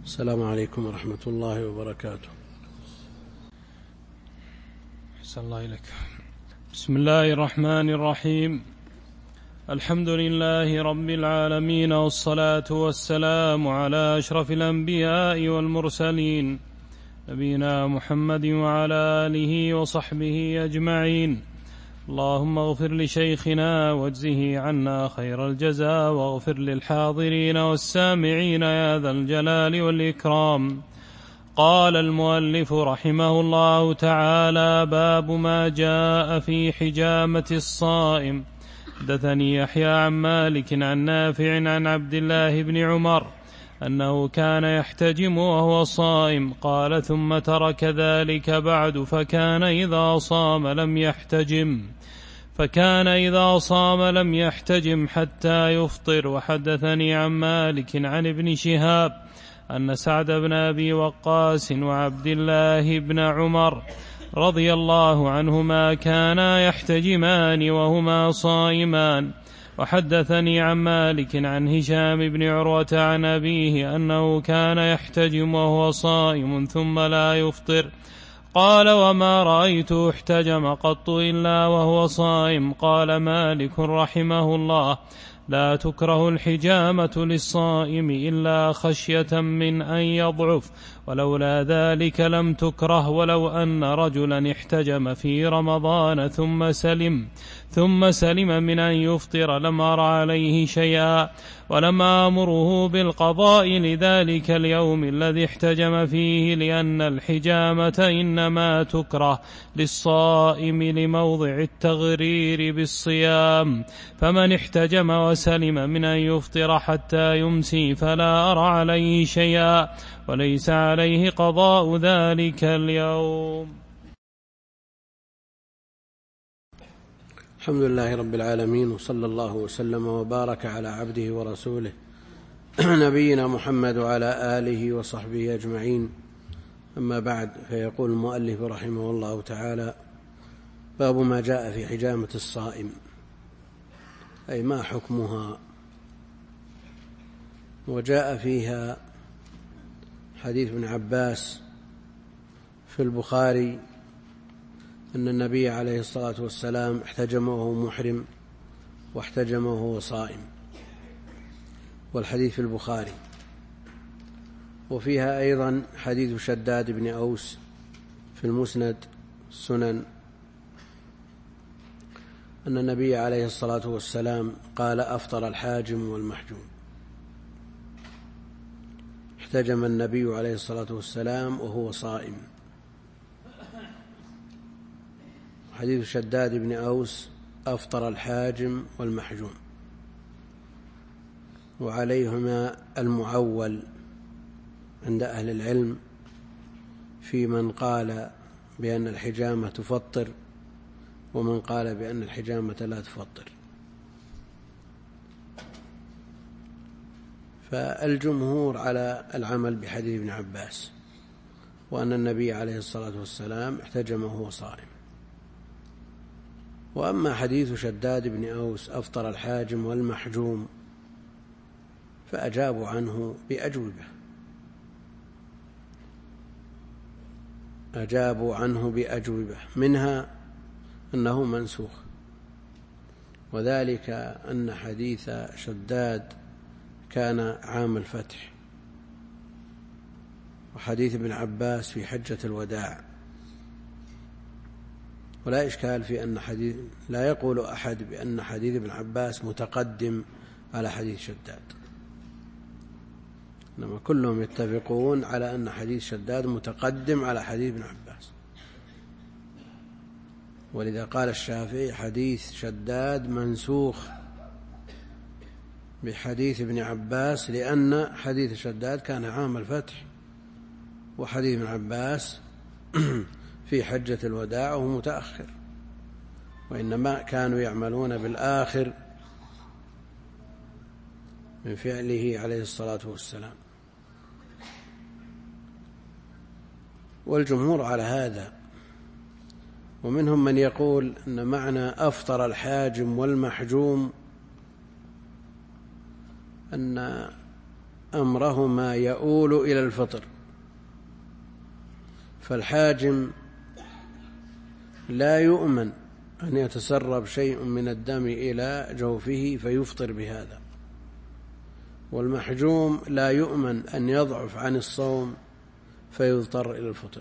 السلام عليكم ورحمة الله وبركاته. أحسن الله إليك. بسم الله الرحمن الرحيم. الحمد لله رب العالمين، والصلاة والسلام على أشرف الأنبياء والمرسلين، نبينا محمد وعلى آله وصحبه أجمعين. اللهم اغفر لشيخنا واجزه عنا خير الجزاء، واغفر للحاضرين والسامعين يا ذا الجلال والإكرام. قال المؤلف رحمه الله تعالى: باب ما جاء في حجامة الصائم. حدثني يحيى عن مالك عن نافع عن عبد الله بن عمر أنه كان يحتجم وهو صائم. قال: ثم ترك ذلك بعد، فكان إذا صام لم يحتجم حتى يفطر. وحدثني عن مالك عن ابن شهاب أن سعد بن أبي وقاص وعبد الله بن عمر رضي الله عنهما كانا يحتجمان وهما صائمان. وحدثني عن مالك عن هشام بن عروة عن أبيه أنه كان يحتجم وهو صائم ثم لا يفطر. قال: وما رأيته احتجم قط إلا وهو صائم. قال مالك رحمه الله: لا تكره الحجامة للصائم إلا خشية من أن يضعف، ولولا ذلك لم تكره. ولو أن رجلا احتجم في رمضان ثم سلم من أن يفطر لم أر عليه شيئا، ولم أمره بالقضاء لذلك اليوم الذي احتجم فيه، لأن الحجامة إنما تكره للصائم لموضع التغرير بالصيام. فمن احتجم وسلم من أن يفطر حتى يمسي فلا أرى عليه شيئا، وليس عليه قضاء ذلك اليوم. الحمد لله رب العالمين، وصلى الله وسلم وبارك على عبده ورسوله نبينا محمد وعلى آله وصحبه أجمعين. أما بعد، فيقول المؤلف رحمه الله تعالى: باب ما جاء في حجامة الصائم، أي ما حكمها. وجاء فيها حديث ابن عباس في البخاري أن النبي عليه الصلاة والسلام احتجم وهو محرم واحتجم وهو صائم، والحديث في البخاري. وفيها أيضا حديث شداد بن أوس في المسند السنن أن النبي عليه الصلاة والسلام قال: أفطر الحاجم والمحجوم. احتجم النبي عليه الصلاة والسلام وهو صائم. حديث شداد بن أوس: أفطر الحاجم والمحجوم، وعليهما المعول عند أهل العلم في من قال بأن الحجامة تفطر ومن قال بأن الحجامة لا تفطر. فالجمهور على العمل بحديث ابن عباس، وأن النبي عليه الصلاة والسلام احتجم وهو صائم. وأما حديث شداد بن أوس: أفطر الحاجم والمحجوم، فأجابوا عنه بأجوبة، منها أنه منسوخ، وذلك أن حديث شداد كان عام الفتح، وحديث ابن عباس في حجة الوداع. ولا إشكال في أن لا يقول أحد بأن حديث ابن عباس متقدم على حديث شداد، إنما كلهم يتفقون على أن حديث شداد متقدم على حديث ابن عباس. ولذا قال الشافعي: حديث شداد منسوخ بحديث ابن عباس، لأن حديث شداد كان عام الفتح، وحديث ابن عباس في حجة الوداع وهو متأخر، وإنما كانوا يعملون بالآخر من فعله عليه الصلاة والسلام. والجمهور على هذا، ومنهم من يقول أن معنى أفطر الحاجم والمحجوم أن أمرهما يؤول إلى الفطر، فالحاجم لا يؤمن أن يتسرب شيء من الدم إلى جوفه فيفطر بهذا، والمحجوم لا يؤمن أن يضعف عن الصوم فيضطر إلى الفطر،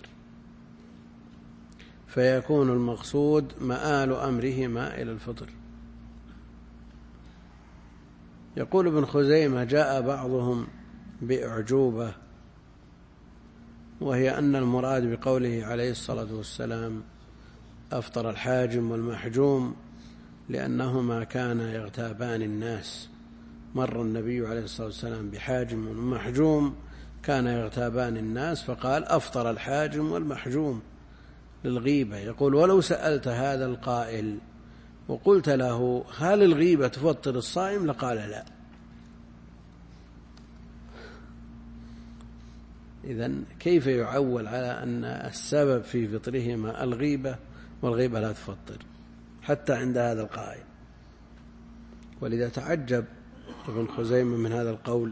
فيكون المقصود مآل أمرهما إلى الفطر. يقول ابن خزيمة: جاء بعضهم بأعجوبة، وهي أن المراد بقوله عليه الصلاة والسلام أفطر الحاجم والمحجوم لأنهما كانا يغتابان الناس. مر النبي عليه الصلاة والسلام بحاجم ومحجوم كان يغتابان الناس، فقال أفطر الحاجم والمحجوم للغيبة. يقول: ولو سألت هذا القائل وقلت له هل الغيبة تفطر الصائم لقال لا. إذن كيف يعول على أن السبب في فطرهما الغيبة والغيبة لا تفطر حتى عند هذا القائل؟ ولذا تعجب ابن خزيمة من هذا القول.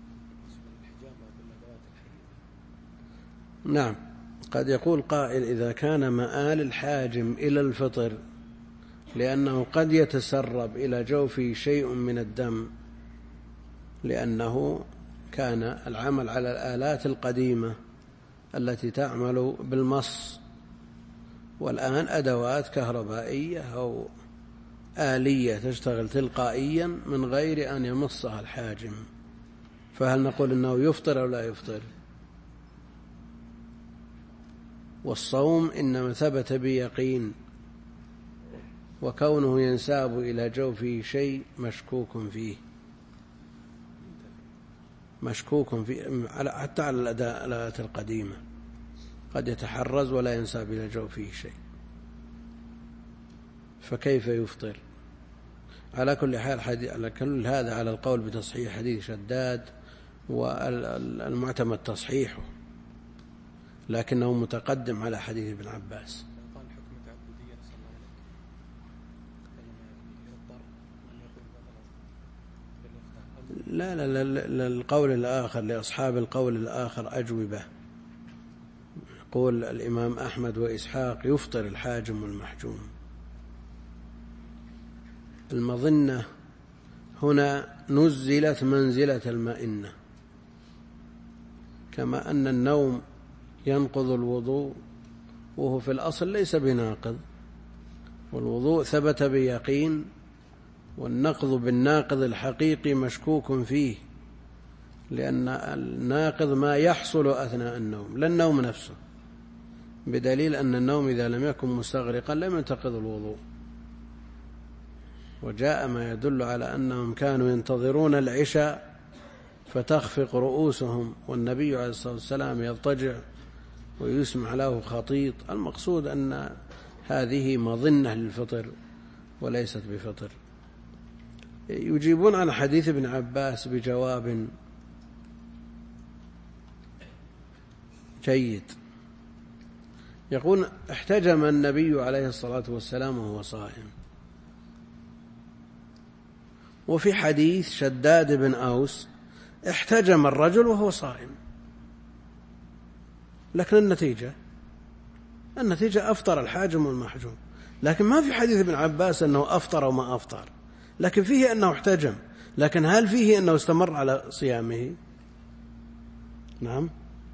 نعم، قد يقول قائل: إذا كان مآل الحاجم إلى الفطر لأنه قد يتسرب إلى جوفه شيء من الدم، لأنه كان العمل على الآلات القديمة التي تعمل بالمص، والآن أدوات كهربائية أو آلية تشتغل تلقائيا من غير أن يمصها الحاجم، فهل نقول إنه يفطر أو لا يفطر؟ والصوم إنما ثبت بيقين، وكونه ينساب إلى جوفه شيء مشكوك فيه حتى على الآلات القديمة قد يتحرز ولا ينساب إلى جوفه شيء، فكيف يفطر؟ على كل حال على كل هذا على القول بتصحيح حديث شداد، والمعتمد تصحيحه، لكنه متقدم على حديث ابن عباس. لا لا لا، القول الآخر لأصحاب القول الآخر أجوبة. يقول الإمام أحمد وإسحاق: يفطر الحاجم والمحجوم. المظنة هنا نزلت منزلة المئنة، كما أن النوم ينقض الوضوء وهو في الأصل ليس بناقض، والوضوء ثبت بيقين، والنقض بالناقض الحقيقي مشكوك فيه، لأن الناقض ما يحصل أثناء النوم لا النوم نفسه، بدليل أن النوم إذا لم يكن مستغرقا لم ينتقض الوضوء. وجاء ما يدل على أنهم كانوا ينتظرون العشاء فتخفق رؤوسهم، والنبي عليه الصلاة والسلام يضطجع ويسمع له خطيط. المقصود أن هذه مظنة للفطر وليست بفطر. يجيبون عن حديث ابن عباس بجواب جيد. يقول: احتجم النبي عليه الصلاة والسلام وهو صائم. وفي حديث شداد بن أوس احتجم الرجل وهو صائم، لكن النتيجة أفطر الحاجم والمحجوم. لكن ما في حديث ابن عباس أنه أفطر وما أفطر، لكن فيه أنه احتجم. لكن هل فيه أنه استمر على صيامه؟ نعم،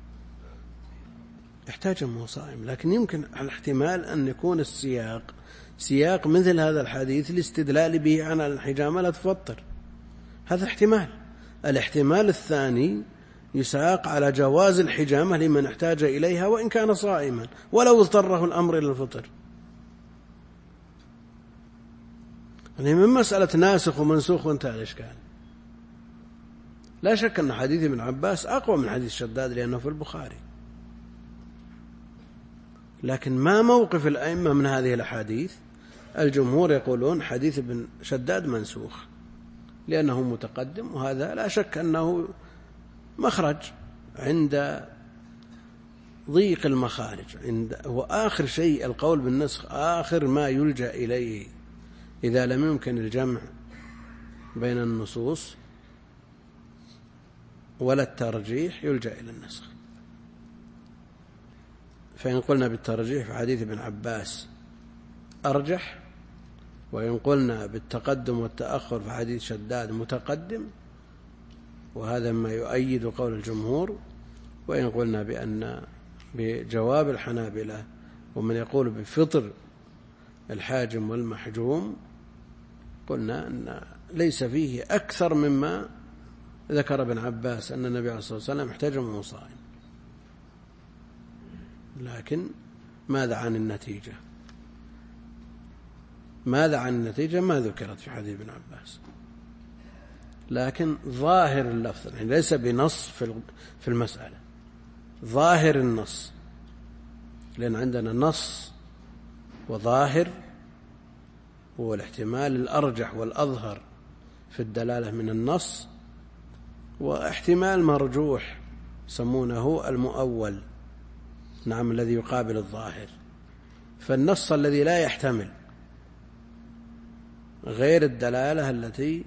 احتجم وهو صائم، لكن يمكن الاحتمال أن يكون السياق سياق مثل هذا الحديث الاستدلال به عن الحجامة لا تفطر. هذا احتمال. الاحتمال الثاني يساق على جواز الحجامة لمن احتاج إليها وإن كان صائما ولو اضطره الأمر إلى الفطر. يعني من مسألة ناسخ ومنسوخ وانتهى الإشكال. لا شك أن حديث ابن عباس أقوى من حديث شداد لأنه في البخاري، لكن ما موقف الأئمة من هذه الأحاديث؟ الجمهور يقولون حديث ابن شداد منسوخ لأنه متقدم، وهذا لا شك أنه مخرج عند ضيق المخارج، هو آخر شيء القول بالنسخ، آخر ما يلجأ إليه إذا لم يمكن الجمع بين النصوص ولا الترجيح يلجأ إلى النسخ. فإن قلنا بالترجيح فحديث ابن عباس أرجح، وإن قلنا بالتقدم والتأخر فحديث شداد متقدم، وهذا ما يؤيد قول الجمهور. وإن قلنا بجواب الحنابلة ومن يقول بفطر الحاجم والمحجوم، قلنا أن ليس فيه أكثر مما ذكر ابن عباس أن النبي عليه الصلاة والسلام احتجم وهو صائم. لكن ماذا عن النتيجة؟ ماذا عن النتيجة؟ ما ذكرت في حديث ابن عباس، لكن ظاهر اللفظ، يعني ليس بنص في المسألة، ظاهر النص، لأن عندنا نص وظاهر، هو الاحتمال الأرجح والأظهر في الدلالة من النص، واحتمال مرجوح يسمونه المؤول، نعم، الذي يقابل الظاهر. فالنص الذي لا يحتمل غير الدلالة التي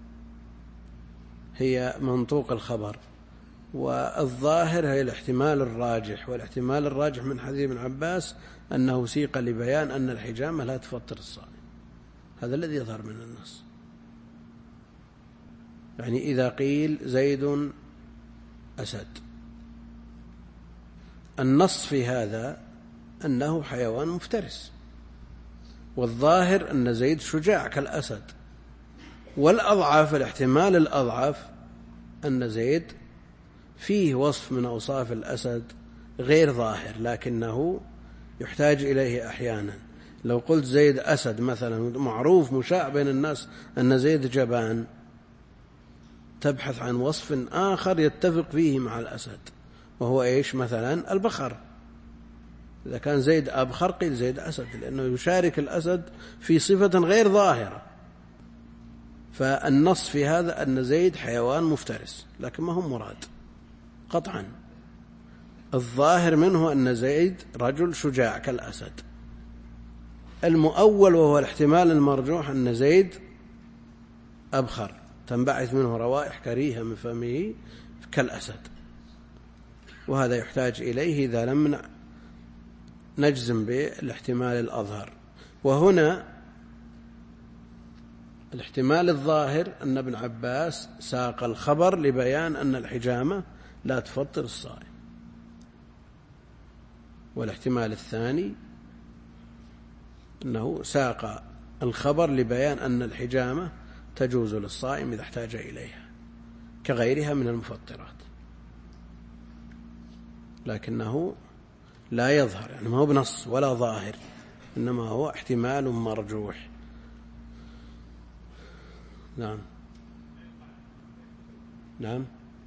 هي منطوق الخبر، والظاهر هي الاحتمال الراجح، والاحتمال الراجح من حديث ابن عباس أنه سيق لبيان أن الحجامة لا تفطر الصائم، هذا الذي يظهر من النص. يعني إذا قيل زيد أسد، النص في هذا أنه حيوان مفترس، والظاهر أن زيد شجاع كالأسد، والأضعف الاحتمال الأضعف أن زيد فيه وصف من أوصاف الأسد غير ظاهر لكنه يحتاج إليه أحيانا. لو قلت زيد أسد مثلا، معروف مشاع بين الناس أن زيد جبان، تبحث عن وصف آخر يتفق فيه مع الأسد، وهو إيش؟ مثلا البخر. إذا كان زيد أبخر قيل زيد أسد، لأنه يشارك الأسد في صفة غير ظاهرة. فالنص في هذا أن زيد حيوان مفترس، لكن ما هو مراد قطعا. الظاهر منه أن زيد رجل شجاع كالأسد. المؤول وهو الاحتمال المرجوح أن زيد أبخر، تنبعث منه روائح كريهة من فمه كالأسد، وهذا يحتاج إليه إذا لم نجزم بالاحتمال الأظهر. وهنا الاحتمال الظاهر أن ابن عباس ساق الخبر لبيان أن الحجامة لا تفطر الصائم، والاحتمال الثاني أنه ساق الخبر لبيان أن الحجامة تجوز للصائم إذا احتاج إليها كغيرها من المفطرات، لكنه لا يظهر، يعني ما هو بنص ولا ظاهر، إنما هو احتمال مرجوح. نعم نعم،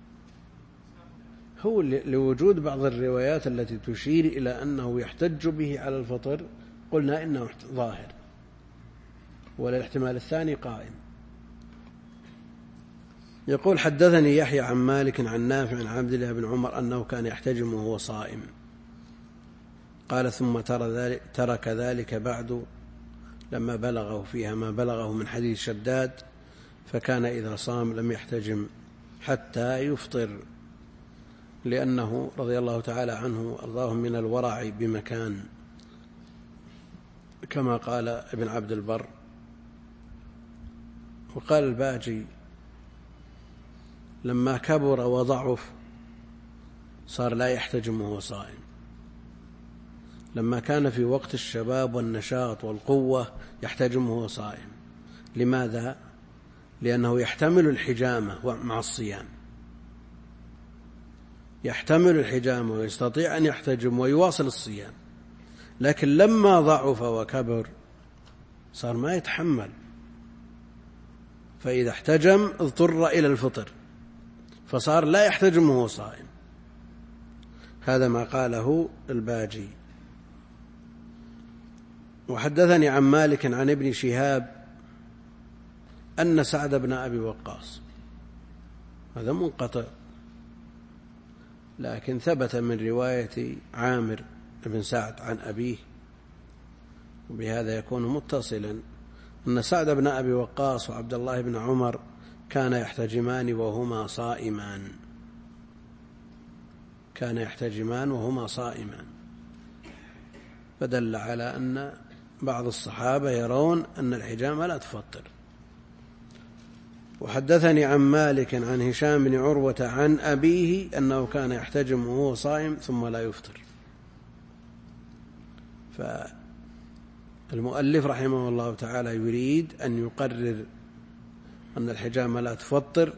هو لوجود بعض الروايات التي تشير إلى أنه يحتج به على الفطر، قلنا إنه ظاهر، ولا الاحتمال الثاني قائم. يقول حدثني يحيى عن مالك عن نافع عن عبد الله بن عمر أنه كان يحتجم وهو صائم. قال ثم ترك ذلك بعد لما بلغه فيها ما بلغه من حديث شداد، فكان إذا صام لم يحتجم حتى يفطر، لأنه رضي الله تعالى عنه أرضاه من الورع بمكان، كما قال ابن عبد البر. وقال الباجي لما كبر وضعف صار لا يحتجم وهو صائم، لما كان في وقت الشباب والنشاط والقوة يحتجم وهو صائم. لماذا؟ لأنه يحتمل الحجامة مع الصيام، يحتمل الحجامة ويستطيع أن يحتجم ويواصل الصيام. لكن لما ضعف وكبر صار ما يتحمل، فإذا احتجم اضطر إلى الفطر، فصار لا يحتجم وهو صائم. هذا ما قاله الباجي. وحدثني عن مالك عن ابن شهاب أن سعد بن أبي وقاص، هذا منقطع لكن ثبت من رواية عامر بن سعد عن أبيه، وبهذا يكون متصلا، أن سعد بن أبي وقاص وعبد الله بن عمر كان يحتجمان وهما صائمان. كان يحتجمان وهما صائمان، فدل على أن بعض الصحابة يرون أن الحجامة لا تفطر. وحدثني عن مالك عن هشام بن عروة عن أبيه أنه كان يحتجم وهو صائم ثم لا يفطر. فالمؤلف رحمه الله تعالى يريد أن يقرر أن الحجامة لا تفطر،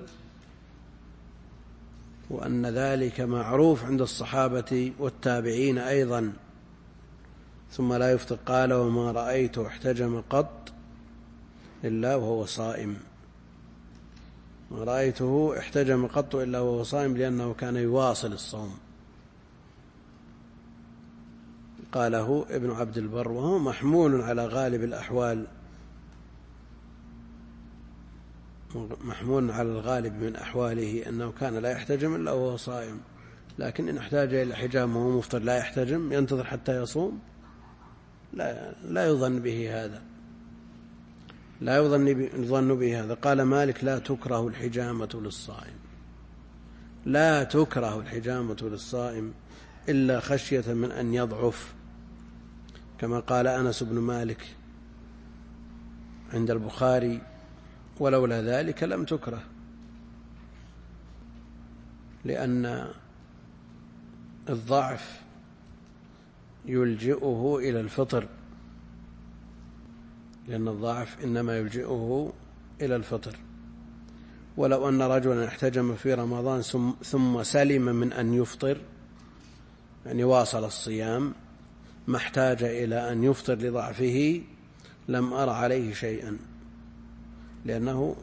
وأن ذلك معروف عند الصحابة والتابعين أيضا. ثم لا يفطر قال وما رأيته احتجم قط إلا وهو صائم. ما رأيته احتجم قط إلا وهو صائم لأنه كان يواصل الصوم، قاله ابن عبد البر، وهو محمول على غالب الأحوال، محمول على الغالب من أحواله أنه كان لا يحتجم إلا وهو صائم. لكن إن احتاج إلى حجام وهو مفطر لا يحتجم ينتظر حتى يصوم، لا يظن به هذا، لا يظن به هذا. قال مالك لا تكره الحجامة للصائم، لا تكره الحجامة للصائم إلا خشية من أن يضعف، كما قال أنس بن مالك عند البخاري ولولا ذلك لم تكره، لأن الضعف يلجئه إلى الفطر، لأن الضعف إنما يلجئه إلى الفطر. ولو أن رجلا احتجم في رمضان ثم سلم من أن يفطر، يعني واصل الصيام ما احتاج إلى أن يفطر لضعفه، لم أر عليه شيئا، لأنه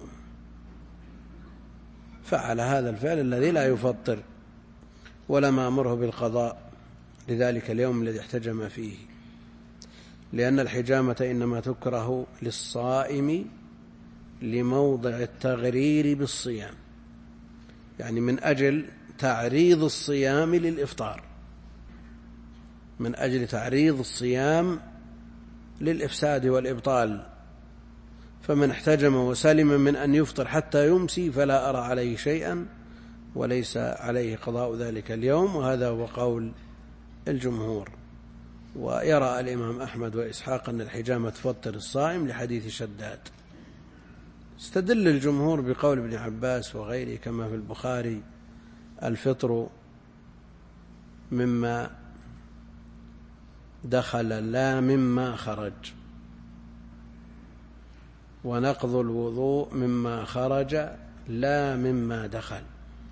فعل هذا الفعل الذي لا يفطر، ولم أمره بالقضاء لذلك اليوم الذي احتجم فيه، لأن الحجامة إنما تكره للصائم لموضع التغرير بالصيام، يعني من أجل تعريض الصيام للإفطار، من أجل تعريض الصيام للإفساد والإبطال. فمن احتجم وسلم من أن يفطر حتى يمسي فلا أرى عليه شيئا، وليس عليه قضاء ذلك اليوم، وهذا هو قول الجمهور. ويرى الإمام أحمد وإسحاق أن الحجامة تفطر الصائم لحديث شداد. استدل الجمهور بقول ابن عباس وغيره كما في البخاري الفطر مما دخل لا مما خرج، ونقض الوضوء مما خرج لا مما دخل،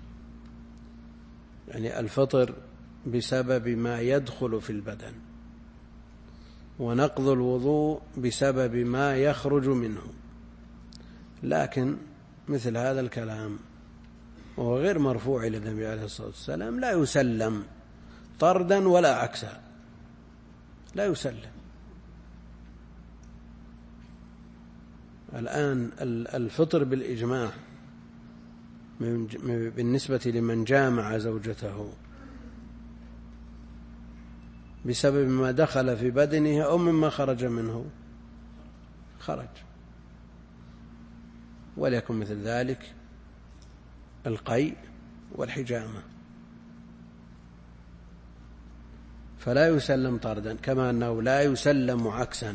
يعني الفطر بسبب ما يدخل في البدن، ونقض الوضوء بسبب ما يخرج منه. لكن مثل هذا الكلام وهو غير مرفوع إلى النبي عليه الصلاة والسلام لا يسلم طردا ولا عكسا، لا يسلم. الآن الفطر بالإجماع بالنسبة لمن جامع زوجته بسبب ما دخل في بدنها أو مما خرج منه خرج، وليكن مثل ذلك القيء والحجامة، فلا يسلم طردا، كما أنه لا يسلم عكسا.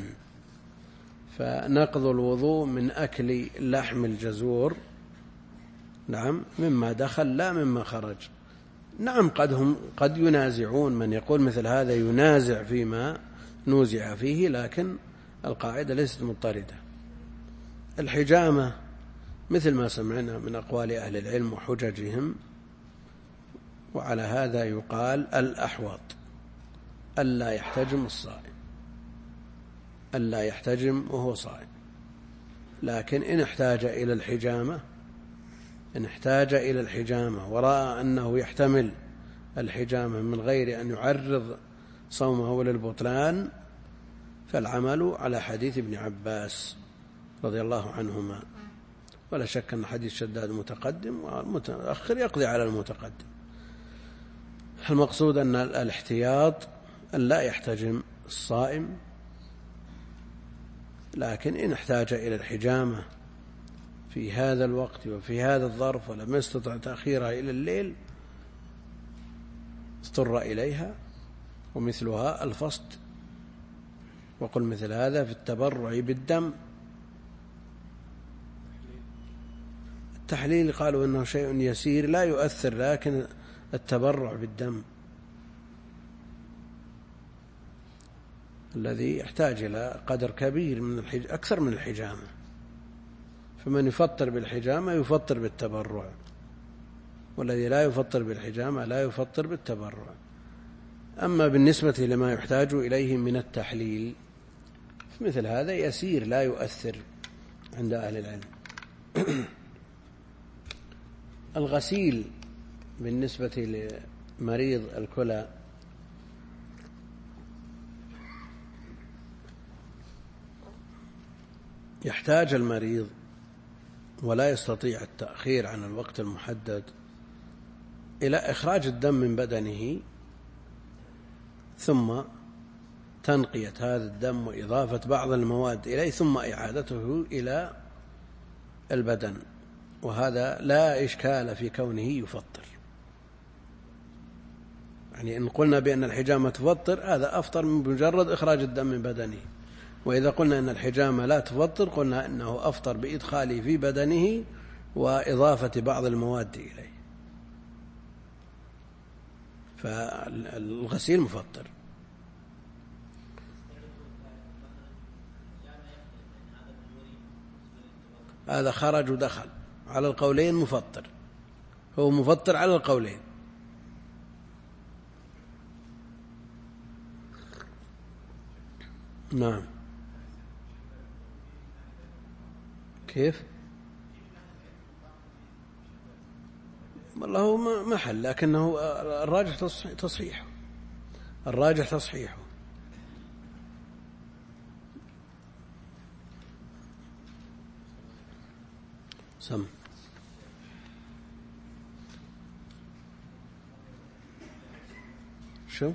فنقض الوضوء من أكل لحم الجزور نعم مما دخل لا مما خرج. نعم قد ينازعون، من يقول مثل هذا ينازع فيما نوزع فيه، لكن القاعدة ليست مضطردة. الحجامة مثل ما سمعنا من أقوال أهل العلم وحججهم، وعلى هذا يقال الأحوط ألا يحتجم الصائم، ألا يحتجم وهو صائم. لكن إن احتاج إلى الحجامة ورأى أنه يحتمل الحجامة من غير أن يعرض صومه للبطلان، فالعمل على حديث ابن عباس رضي الله عنهما. ولا شك أن حديث شداد متقدم، والمتأخر يقضي على المتقدم. المقصود أن الاحتياط أن لا يحتجم الصائم، لكن إن احتاج إلى الحجامة في هذا الوقت وفي هذا الظرف ولم يستطع تأخيرها إلى الليل اضطر إليها، ومثلها الفصد. وقل مثل هذا في التبرع بالدم. التحليل قالوا إنه شيء يسير لا يؤثر، لكن التبرع بالدم الذي يحتاج إلى قدر كبير من أكثر من الحجامة، فمن يفطر بالحجامة يفطر بالتبرع، والذي لا يفطر بالحجامة لا يفطر بالتبرع. أما بالنسبة لما يحتاج إليه من التحليل مثل هذا يسير لا يؤثر عند أهل العلم. الغسيل بالنسبة لمريض الكلى يحتاج المريض ولا يستطيع التأخير عن الوقت المحدد إلى إخراج الدم من بدنه، ثم تنقية هذا الدم وإضافة بعض المواد إليه، ثم إعادته إلى البدن، وهذا لا إشكال في كونه يفطر. يعني إن قلنا بأن الحجامة تفطر هذا أفطر من مجرد إخراج الدم من بدنه، وإذا قلنا أن الحجامة لا تفطر قلنا أنه أفطر بإدخاله في بدنه وإضافة بعض المواد إليه، فالغسيل مفطر. هذا خرج ودخل على القولين مفطر، هو مفطر على القولين. نعم. كيف؟ والله هو محل، لكنه الراجح تصحيحه، الراجح تصحيحه. سم شو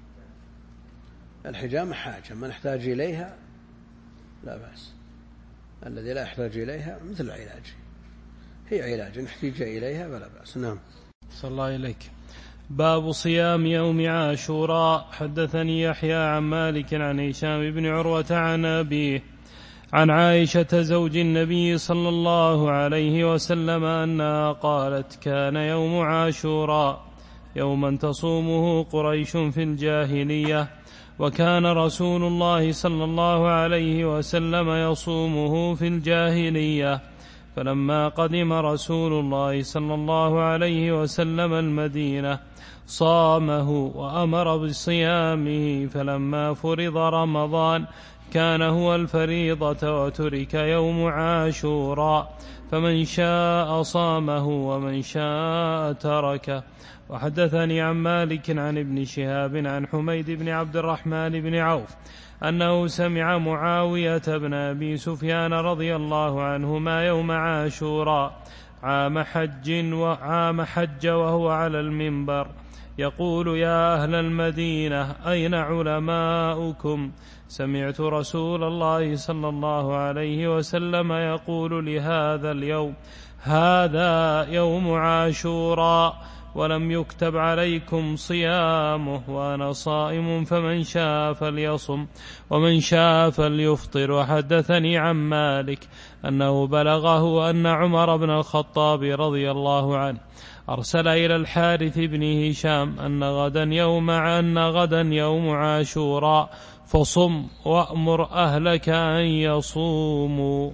الحجامة حاجة ما نحتاج إليها لا بأس، الذي لا يحتاج إليها مثل العلاج، هي علاج نحتاج إليها فلا بأس. نعم. صلى الله عليك. باب صيام يوم عاشوراء. حدثني يحيى عن مالك عن هشام بن عروة عن أبيه عن عائشة زوج النبي صلى الله عليه وسلم أنها قالت: كان يوم عاشوراء يوما تصومه قريش في الجاهلية، وكان رسول الله صلى الله عليه وسلم يصومه في الجاهلية، فلما قدم رسول الله صلى الله عليه وسلم المدينة صامه وأمر بصيامه، فلما فرض رمضان كان هو الفريضة وترك يوم عاشوراء، فمن شاء صامه ومن شاء تركه. وحدثني عن مالك عن ابن شهاب عن حميد بن عبد الرحمن بن عوف أنه سمع معاوية بن أبي سفيان رضي الله عنهما يوم عاشوراء عام حج وهو على المنبر يقول: يا أهل المدينة أين علماؤكم؟ سمعت رسول الله صلى الله عليه وسلم يقول لهذا اليوم: هذا يوم عاشوراء ولم يكتب عليكم صيامه، وأنا صائم، فمن شاء فليصم ومن شاء فليفطر. وحدثني عن مالك أنه بلغه أن عمر بن الخطاب رضي الله عنه أرسل إلى الحارث بن هشام أن غدا يوم عاشوراء، فصم وأمر أهلك أن يصوموا.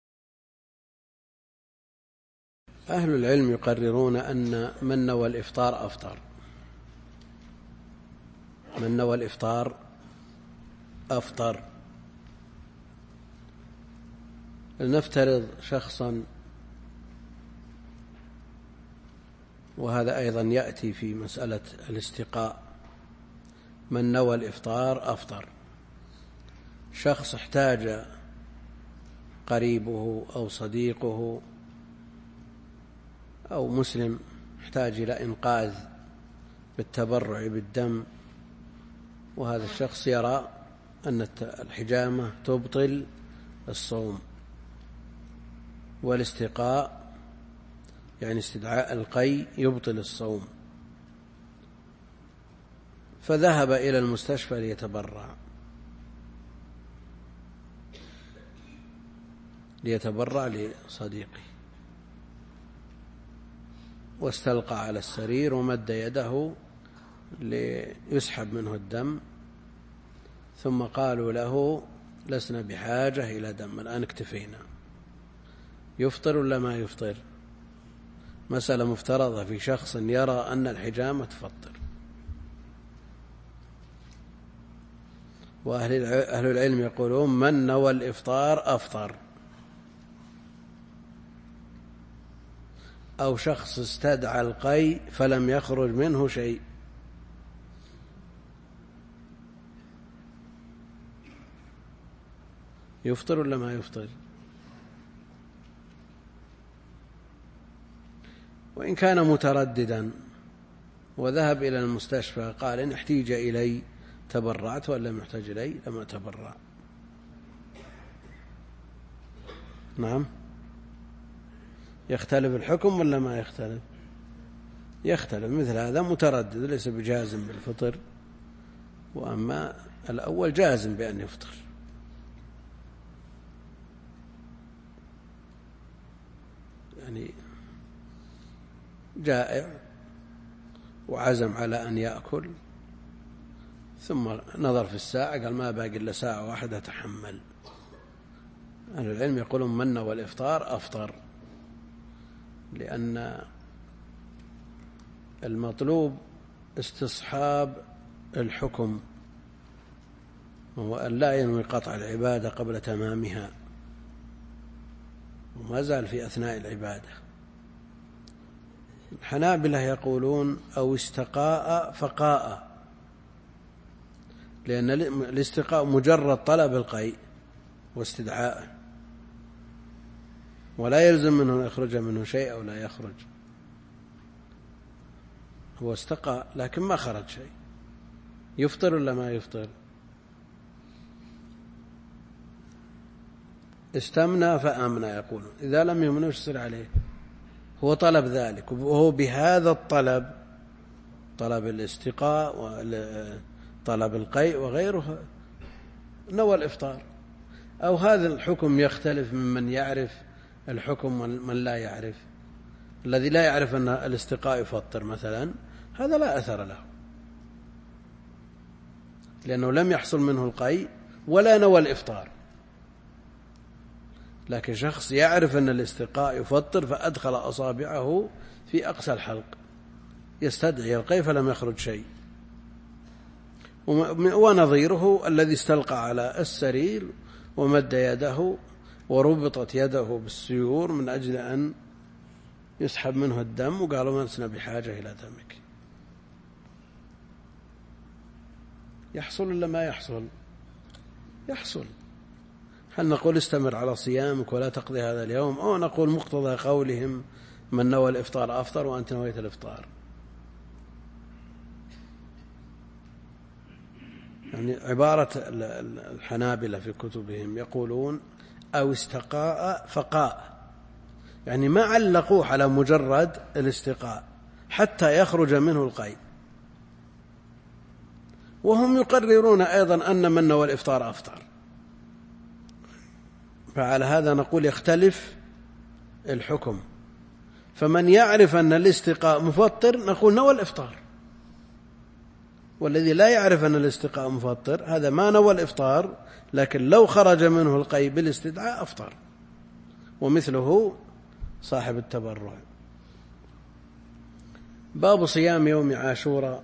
أهل العلم يقررون أن من نوى الإفطار أفطر، من نوى الإفطار أفطر. لنفترض شخصا، وهذا أيضا يأتي في مسألة الاستقاء، من نوى الإفطار أفطر. شخص احتاج قريبه أو صديقه أو مسلم احتاج إلى إنقاذ بالتبرع بالدم، وهذا الشخص يرى أن الحجامة تبطل الصوم، والاستقاء، يعني استدعاء القي، يبطل الصوم. فذهب إلى المستشفى ليتبرع لصديقه، واستلقى على السرير ومد يده ليسحب منه الدم، ثم قالوا له: لسنا بحاجة إلى دم، الآن اكتفينا. يفطر ولا ما يفطر؟ مسألة مفترضة في شخص يرى أن الحجامة تفطر. وأهل العلم يقولون: من نوى الإفطار أفطر. أو شخص استدعى القي فلم يخرج منه شيء، يفطر ولا ما يفطر؟ وإن كان مترددا وذهب إلى المستشفى قال: إن احتيج إلي تبرعت، وإن لم يحتج إلي لم أتبرع. نعم، يختلف الحكم ولا ما يختلف؟ يختلف. مثل هذا متردد ليس بجازم بالفطر، وأما الأول جازم بأن يفطر. يعني جائع وعزم على أن يأكل، ثم نظر في الساعة قال: ما باقي إلا ساعة واحدة أتحمل. أهل العلم يقولون: من نوى الإفطار أفطر، لأن المطلوب استصحاب الحكم، وهو أن لا ينوي قطع العبادة قبل تمامها، وما زال في أثناء العبادة. الحنابلة يقولون: أو استقاء فقاء، لأن الاستقاء مجرد طلب القيء واستدعاء، ولا يلزم منه أن يخرج منه شيء أو لا يخرج. هو استقى لكن ما خرج شيء، يفطر ولا ما يفطر؟ استمنى فآمنى، يقول إذا لم يمنه يصير عليه. هو طلب ذلك، وهو بهذا الطلب، طلب الاستقاء وطلب القيء وغيره، نوى الإفطار. أو هذا الحكم يختلف ممن يعرف الحكم ومن لا يعرف. الذي لا يعرف أن الاستقاء يفطر مثلا، هذا لا أثر له، لأنه لم يحصل منه القيء ولا نوى الإفطار. لكن شخص يعرف أن الاستقاء يفطر فأدخل أصابعه في أقصى الحلق يستدعي القيء فلم يخرج شيء. ونظيره الذي استلقى على السرير ومد يده وربطت يده بالسيور من أجل أن يسحب منه الدم، وقالوا: ما لسنا بحاجة إلى دمك. يحصل ولا ما يحصل؟ يحصل. هل نقول استمر على صيامك ولا تقضي هذا اليوم، أو نقول مقتضى قولهم: من نوى الإفطار أفطر وأنت نويت الإفطار؟ يعني عبارة الحنابلة في كتبهم يقولون: أو استقاء فقاء، يعني ما علقوه على مجرد الاستقاء حتى يخرج منه القيء. وهم يقررون أيضا أن من نوى الإفطار أفطر. فعلى هذا نقول يختلف الحكم. فمن يعرف أن الاستقاء مفطر نقول نوى الإفطار، والذي لا يعرف أن الاستقاء مفطر هذا ما نوى الإفطار، لكن لو خرج منه القيء بالاستدعاء أفطر. ومثله صاحب التبرع. باب صيام يوم عاشوراء.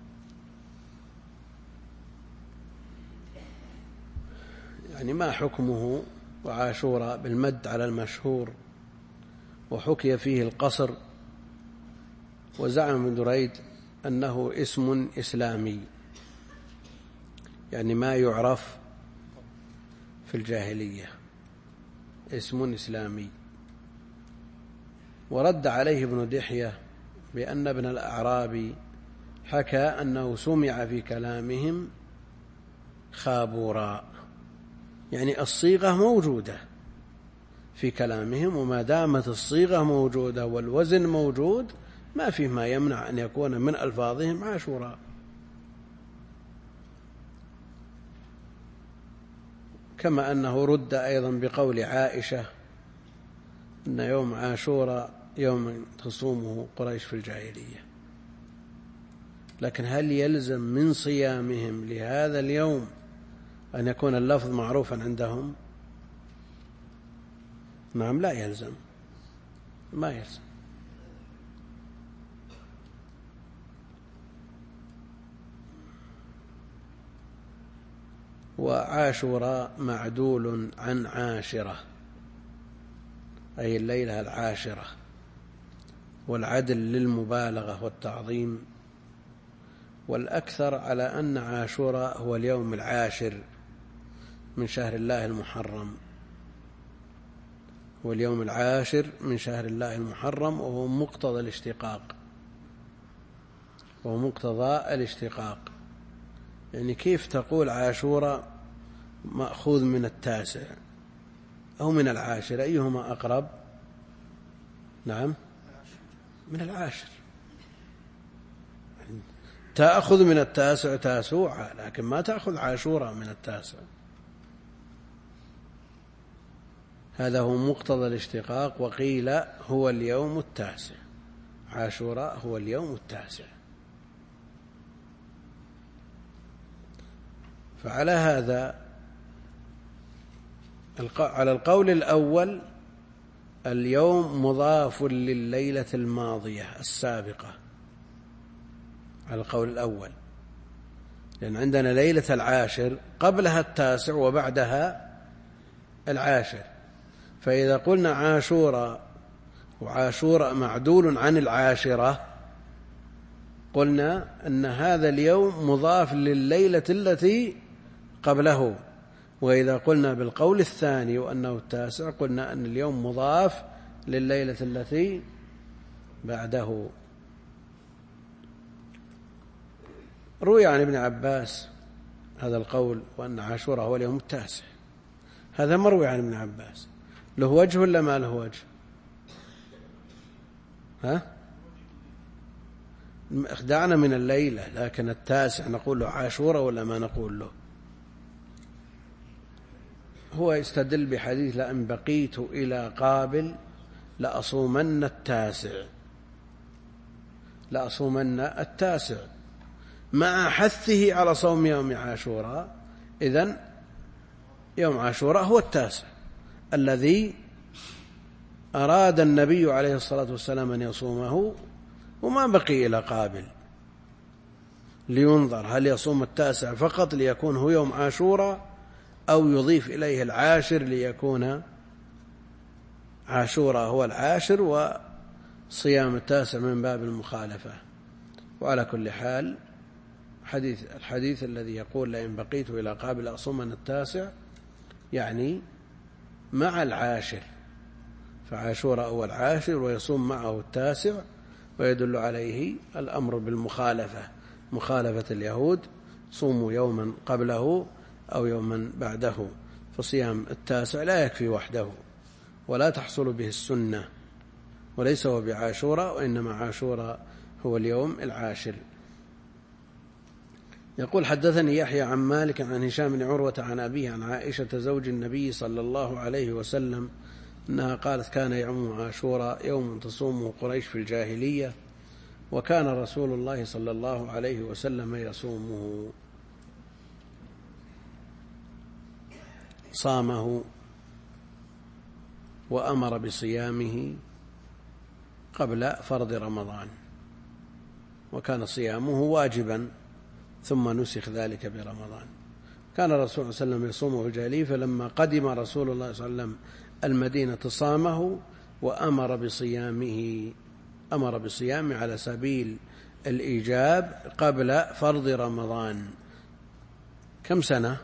يعني ما حكمه؟ وعاشوراء بالمد على المشهور، وحكي فيه القصر. وزعم ابن دريد أنه اسم إسلامي، يعني ما يعرف في الجاهلية، اسم إسلامي. ورد عليه ابن دحية بأن ابن الأعرابي حكى أنه سمع في كلامهم خابوراء، يعني الصيغة موجودة في كلامهم، وما دامت الصيغة موجودة والوزن موجود ما فيه ما يمنع أن يكون من ألفاظهم عاشوراء. كما أنه رد أيضا بقول عائشة أن يوم عاشوراء يوم تصومه قريش في الجاهلية. لكن هل يلزم من صيامهم لهذا اليوم أن يكون اللفظ معروفا عندهم؟ نعم، لا يلزم، ما يلزم. وعاشوراء معدول عن عاشرة، أي الليلة العاشرة، والعدل للمبالغة والتعظيم، والأكثر على أن عاشوراء هو اليوم العاشر من شهر الله المحرم، هو اليوم العاشر من شهر الله المحرم، وهو مقتضى الاشتقاق، يعني كيف تقول عاشوراء مأخوذ من التاسع أو من العاشر، أيهما أقرب؟ نعم، من العاشر. تأخذ من التاسع تاسوعة، لكن ما تأخذ عاشوراء من التاسع. هذا هو مقتضى الاشتقاق. وقيل هو اليوم التاسع، عاشوراء هو اليوم التاسع. فعلى هذا على القول الأول اليوم مضاف لليلة الماضية السابقة، على القول الأول، لأن عندنا ليلة العاشر قبلها التاسع وبعدها العاشر. فإذا قلنا عاشوراء وعاشوراء معدول عن العاشرة، قلنا أن هذا اليوم مضاف لليلة التي قبله. وإذا قلنا بالقول الثاني وأنه التاسع، قلنا أن اليوم مضاف لليلة التي بعده. روي عن ابن عباس هذا القول، وأن عاشوراء هو اليوم التاسع. هذا مروي عن ابن عباس، له وجه ولا ما له وجه؟ دعنا من الليلة، لكن التاسع نقول له عاشوراء ولا ما نقول له؟ هو يستدل بحديث لئن بقيت إلى قابل لأصومن التاسع، مع حثه على صوم يوم عاشوراء. إذن يوم عاشوراء هو التاسع الذي أراد النبي عليه الصلاة والسلام أن يصومه، وما بقي إلى قابل، لينظر هل يصوم التاسع فقط ليكون هو يوم عاشوراء، أو يضيف إليه العاشر ليكون عاشوراء هو العاشر وصيام التاسع من باب المخالفة. وعلى كل حال الحديث الذي يقول لئن بقيت إلى قابل أصومن التاسع يعني مع العاشر، فعاشوراء هو العاشر ويصوم معه التاسع، ويدل عليه الأمر بالمخالفة، مخالفة اليهود، صوموا يوما قبله أو يوما بعده. فصيام التاسع لا يكفي وحده، ولا تحصل به السنة، وليس هو بعاشوراء، وإنما عاشوراء هو اليوم العاشر. يقول حدثني يحيى عن مالك عن هشام بن عروة عن أبيه عن عائشة زوج النبي صلى الله عليه وسلم أنها قالت كان يوم عاشوراء يوم تصومه قريش في الجاهلية، وكان رسول الله صلى الله عليه وسلم يصومه. صامه وأمر بصيامه قبل فرض رمضان، وكان صيامه واجبا ثم نسخ ذلك برمضان. كان الرسول صلى الله عليه وسلم يصومه في الجاهلية، فلما قدم رسول الله صلى الله عليه وسلم المدينة صامه وأمر بصيامه على سبيل الإيجاب قبل فرض رمضان. كم سنة؟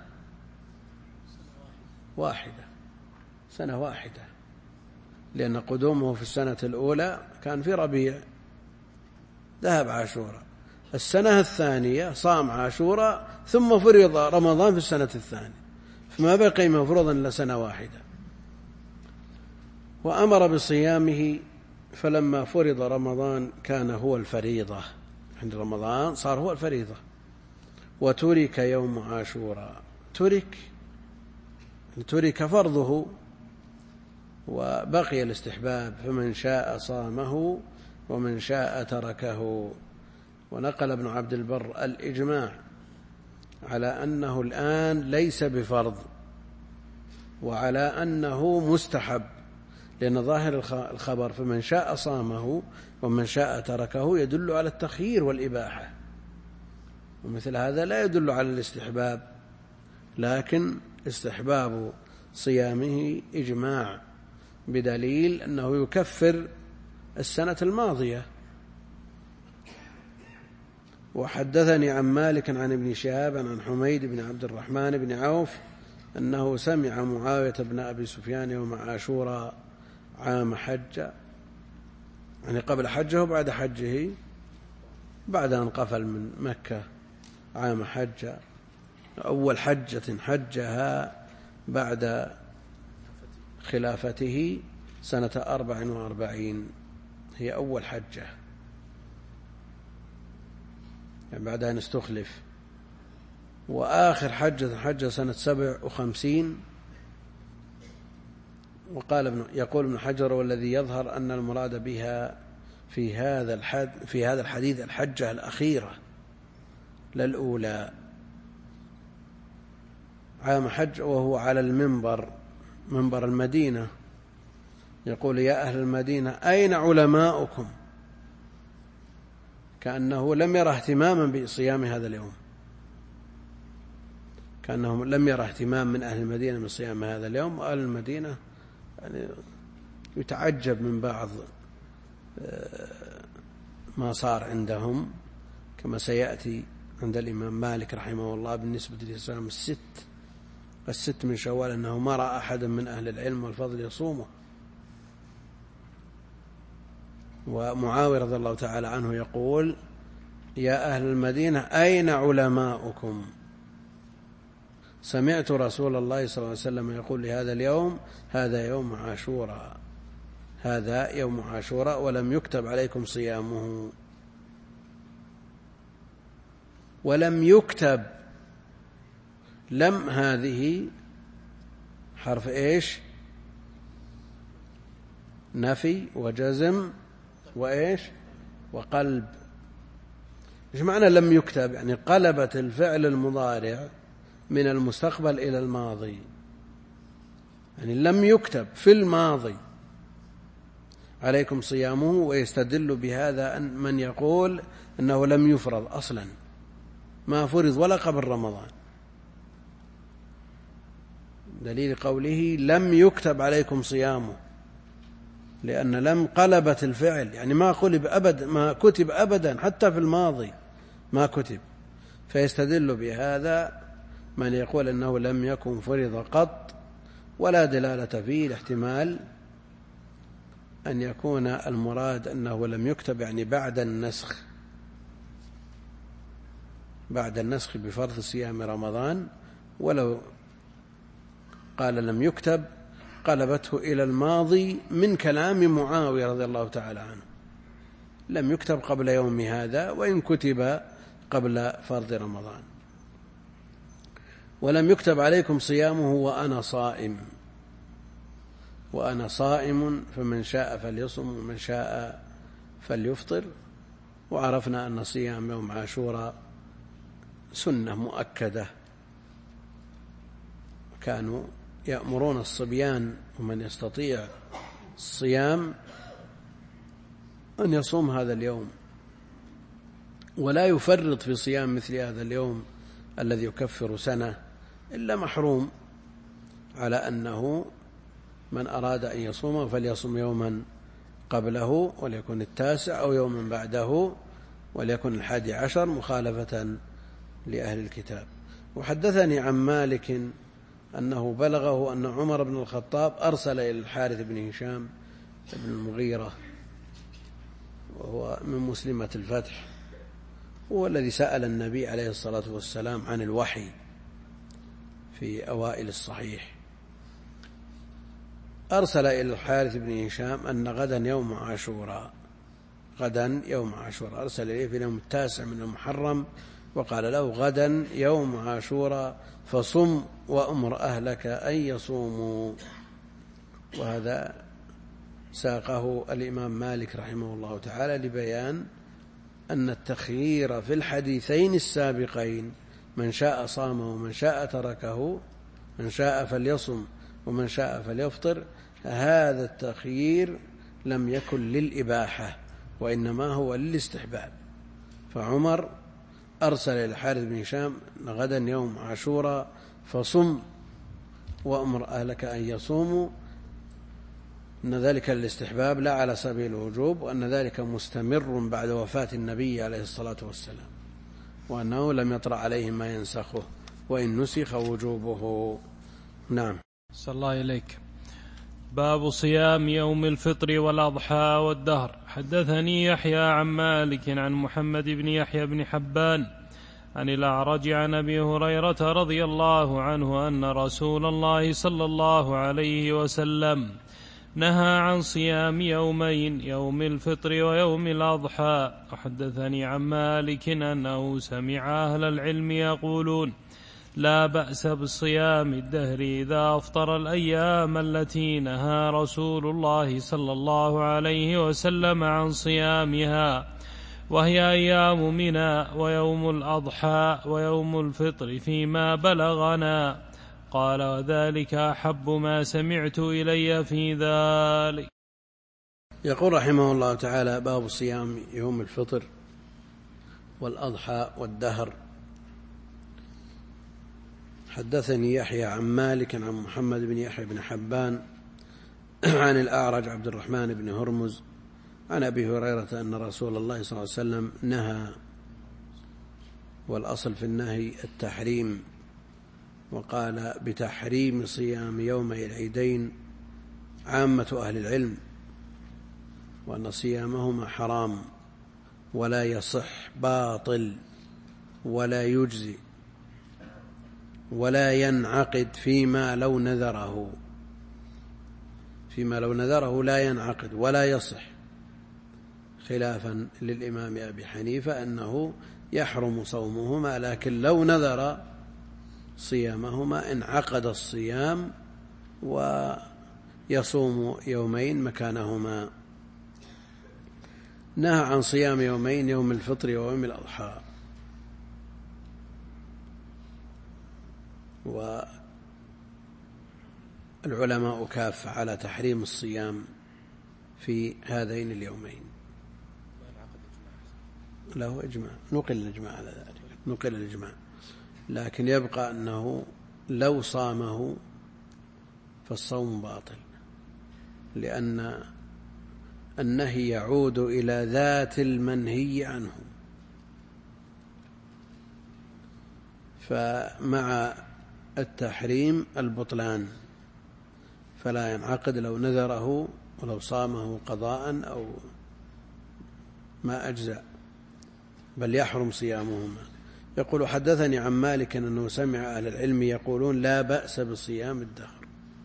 سنة واحدة، لأن قدومه في السنة الأولى كان في ربيع، ذهب عاشوراء. السنة الثانية صام عاشوراء ثم فرض رمضان في السنة الثانية، فما بقي مفروضا إلا سنة واحدة. وأمر بصيامه، فلما فرض رمضان كان هو الفريضة، عند رمضان صار هو الفريضة. وترك يوم عاشوراء، ترك ترك فرضه وبقي الاستحباب، فمن شاء صامه ومن شاء تركه. ونقل ابن عبد البر الإجماع على أنه الآن ليس بفرض، وعلى أنه مستحب، لأن ظاهر الخبر فمن شاء صامه ومن شاء تركه يدل على التخيير والإباحة، ومثل هذا لا يدل على الاستحباب، لكن استحباب صيامه إجماع بدليل أنه يكفر السنة الماضية. وحدثني عن مالك عن ابن شهاب عن حميد بن عبد الرحمن بن عوف أنه سمع معاوية بن أبي سفيان يوم عاشوراء عام حجة، يعني قبل حجه وبعد حجه، بعد أن قفل من مكة عام حجة، أول حجة حجها بعد خلافته سنة 44 هي أول حجة، يعني بعد أن استخلف. وآخر حجة سنة 57. يقول ابن حجر: والذي يظهر أن المراد بها في هذا الحديث الحجة الأخيرة لا الأولى، عام حج وهو على المنبر، منبر المدينة، يقول: يا أهل المدينة أين علماؤكم؟ كأنه لم يرى اهتماما بصيام هذا اليوم، كأنه لم يرى اهتمام من أهل المدينة من صيام هذا اليوم. وأهل المدينة يعني يتعجب من بعض ما صار عندهم، كما سيأتي عند الإمام مالك رحمه الله بالنسبة للصيام الست من شوال، أنه ما رأى أحدا من أهل العلم والفضل يصومه. ومعاوية رضي الله تعالى عنه يقول: يا أهل المدينة أين علماؤكم؟ سمعت رسول الله صلى الله عليه وسلم يقول لهذا اليوم: هذا يوم عاشوراء، هذا يوم عاشوراء، ولم يكتب عليكم صيامه. ولم يكتب، لم هذه حرف إيش؟ نفي وجزم وإيش؟ وقلب. إيش معنى لم يكتب؟ يعني قلبت الفعل المضارع من المستقبل إلى الماضي، يعني لم يكتب في الماضي عليكم صيامه. ويستدل بهذا أن من يقول أنه لم يفرض أصلا، ما فرض ولا قبل رمضان، دليل قوله لم يكتب عليكم صيامه، لأن لم قلبت الفعل، يعني ما كتب أبدا، حتى في الماضي ما كتب. فيستدل بهذا من يقول أنه لم يكن فرض قط، ولا دلالة فيه لاحتمال أن يكون المراد أنه لم يكتب يعني بعد النسخ بفرض صيام رمضان. ولو قال لم يكتب قلبته إلى الماضي من كلام معاوية رضي الله تعالى عنه، لم يكتب قبل يوم هذا، وإن كتب قبل فرض رمضان. ولم يكتب عليكم صيامه وأنا صائم فمن شاء فليصم ومن شاء فليفطر. وعرفنا أن صيام يوم عاشوراء سنة مؤكدة، كانوا يأمرون الصبيان ومن يستطيع الصيام أن يصوم هذا اليوم، ولا يفرط في صيام مثل هذا اليوم الذي يكفر سنة إلا محروم، على أنه من أراد أن يصوم فليصوم يوما قبله وليكن 9 أو يوما بعده وليكن 11 مخالفة لأهل الكتاب. وحدثني عن مالك أنه بلغه أن عمر بن الخطاب أرسل إلى الحارث بن هشام بن المغيرة، وهو من مسلمة الفتح، هو الذي سأل النبي عليه الصلاة والسلام عن الوحي في أوائل الصحيح. أرسل إلى الحارث بن هشام أن غدا يوم عاشوراء، أرسل إليه في اليوم 9 من المحرم وقال له غدا يوم عاشوراء فصم وأمر أهلك أن يصوموا. وهذا ساقه الإمام مالك رحمه الله تعالى لبيان أن التخيير في الحديثين السابقين من شاء صام ومن شاء تركه، من شاء فليصم ومن شاء فليفطر، هذا التخيير لم يكن للإباحة وإنما هو للاستحباب. فعمر أرسل إلى الحارث بن هشام غدا يوم عاشوراء فصم وأمر أهلك أن يصوموا، أن ذلك للاستحباب لا على سبيل الوجوب، وأن ذلك مستمر بعد وفاة النبي عليه الصلاة والسلام، وأنه لم يطرأ عليه ما ينسخه وإن نسخ وجوبه. نعم. صلى الله إليك. باب صيام يوم الفطر والأضحى والدهر. حدثني يحيى عن مالك عن محمد بن يحيى بن حبان عن الأعرج عن أبي هريرة رضي الله عنه أن رسول الله صلى الله عليه وسلم نهى عن صيام يومين، يوم الفطر ويوم الأضحى. وحدثني عن مالك أنه سمع أهل العلم يقولون لا بأس بالصيام الدهر إذا أفطر الأيام التي نهى رسول الله صلى الله عليه وسلم عن صيامها، وهي أيام منى ويوم الأضحى ويوم الفطر فيما بلغنا. قال وذلك أحب ما سمعت إلي في ذلك. يقول رحمه الله تعالى باب صيام يوم الفطر والأضحى والدهر. حدثني يحيى عن مالك عن محمد بن يحيى بن حبان عن الأعرج عبد الرحمن بن هرمز عن أبي هريرة أن رسول الله صلى الله عليه وسلم نهى، والأصل في النهي التحريم، وقال بتحريم صيام يومي العيدين عامة أهل العلم، وأن صيامهما حرام ولا يصح، باطل ولا يجزي ولا ينعقد فيما لو نذره، فيما لو نذره لا ينعقد ولا يصح، خلافا للإمام أبي حنيفة أنه يحرم صومهما، لكن لو نذر صيامهما انعقد الصيام ويصوم يومين مكانهما. نهى عن صيام يومين، يوم الفطر ويوم الأضحى. والعلماء كافة على تحريم الصيام في هذين اليومين. له إجماع، نقل الإجماع على ذلك، نقل الإجماع، لكن يبقى أنه لو صامه فالصوم باطل، لأن النهي يعود إلى ذات المنهي عنه، فمع التحريم البطلان، فلا ينعقد لو نذره ولو صامه قضاء أو ما أجزأ، بل يحرم صيامهما. يقول حدثني عن مالك أنه سمع أهل العلم يقولون لا بأس بصيام الدهر،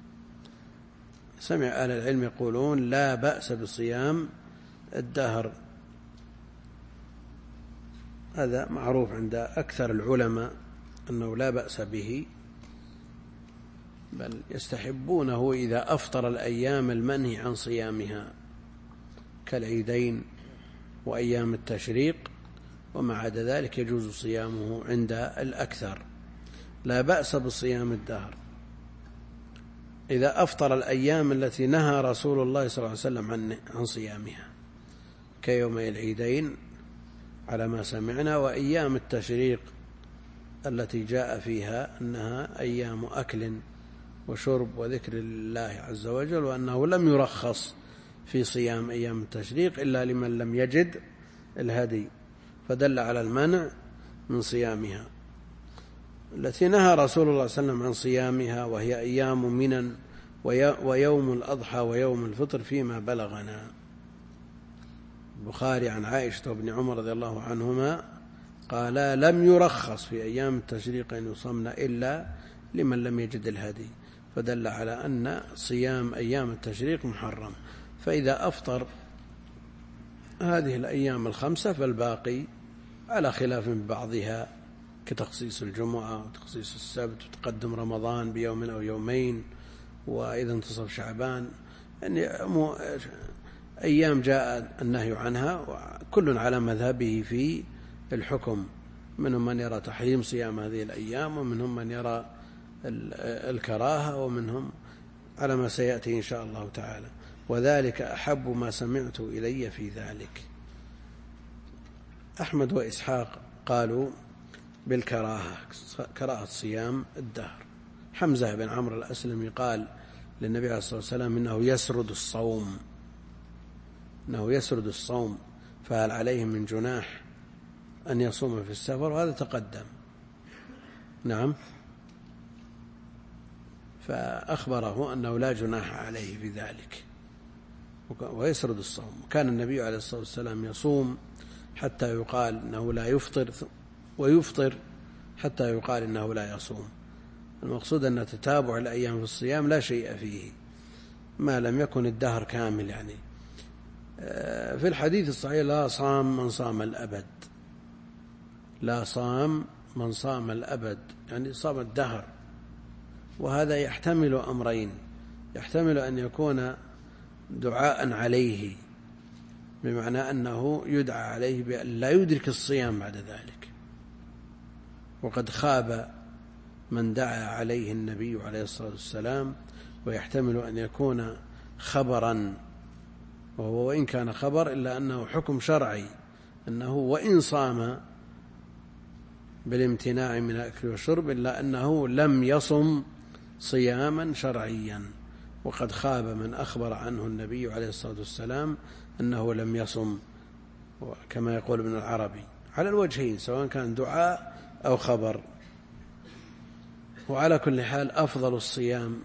سمع أهل العلم يقولون لا بأس بصيام الدهر. هذا معروف عند أكثر العلماء أنه لا بأس به، بل يستحبونه إذا أفطر الأيام المنهي عن صيامها كالعيدين وأيام التشريق، وما عدا ذلك يجوز صيامه عند الأكثر. لا بأس بصيام الدهر إذا أفطر الأيام التي نهى رسول الله صلى الله عليه وسلم عن صيامها كيومي العيدين على ما سمعنا، وأيام التشريق التي جاء فيها أنها أيام أكل وشرب وذكر الله عز وجل، وأنه لم يرخص في صيام أيام التشريق إلا لمن لم يجد الهدي، فدل على المنع من صيامها. التي نهى رسول الله صلى الله عليه وسلم عن صيامها وهي أيام منى ويوم الأضحى ويوم الفطر فيما بلغنا. البخاري عن عائشة وابن عمر رضي الله عنهما قال لم يرخص في أيام التشريق أن يصمن إلا لمن لم يجد الهدي، فدل على أن صيام أيام التشريق محرم. فإذا أفطر هذه الأيام الخمسة فالباقي على خلاف من بعضها كتخصيص الجمعة وتخصيص السبت وتقدم رمضان بيوم أو يومين، وإذا انتصف شعبان، يعني أيام جاء النهي عنها وكل على مذهبه في الحكم. منهم من يرى تحريم صيام هذه الأيام، ومنهم من يرى الكراهة، ومنهم على ما سيأتي إن شاء الله تعالى. وذلك أحب ما سمعت إلي في ذلك. أحمد وإسحاق قالوا بالكراهة، كراهة صيام الدهر. حمزة بن عمرو الأسلمي قال للنبي عليه الصلاة والسلام إنه يسرد الصوم، فهل عليه من جناح أن يصوم في السفر؟ وهذا تقدم. نعم، فأخبره أنه لا جناح عليه في ذلك، ويسرد الصوم. كان النبي عليه الصلاة والسلام يصوم حتى يقال إنه لا يفطر، ويفطر حتى يقال إنه لا يصوم. المقصود أن تتابع الأيام في الصيام لا شيء فيه ما لم يكن الدهر كامل. يعني في الحديث الصحيح لا صام من صام الأبد، لا صام من صام الأبد، يعني صام الدهر. وهذا يحتمل أمرين: يحتمل أن يكون دعاء عليه، بمعنى أنه يدعى عليه بأن لا يدرك الصيام بعد ذلك، وقد خاب من دعا عليه النبي عليه الصلاة والسلام. ويحتمل أن يكون خبرا، وهو وإن كان خبر إلا أنه حكم شرعي، أنه وإن صام بالامتناع من الأكل والشرب إلا أنه لم يصم صياما شرعيا. وقد خاب من أخبر عنه النبي عليه الصلاة والسلام أنه لم يصم، كما يقول ابن العربي، على الوجهين سواء كان دعاء أو خبر. وعلى كل حال أفضل الصيام،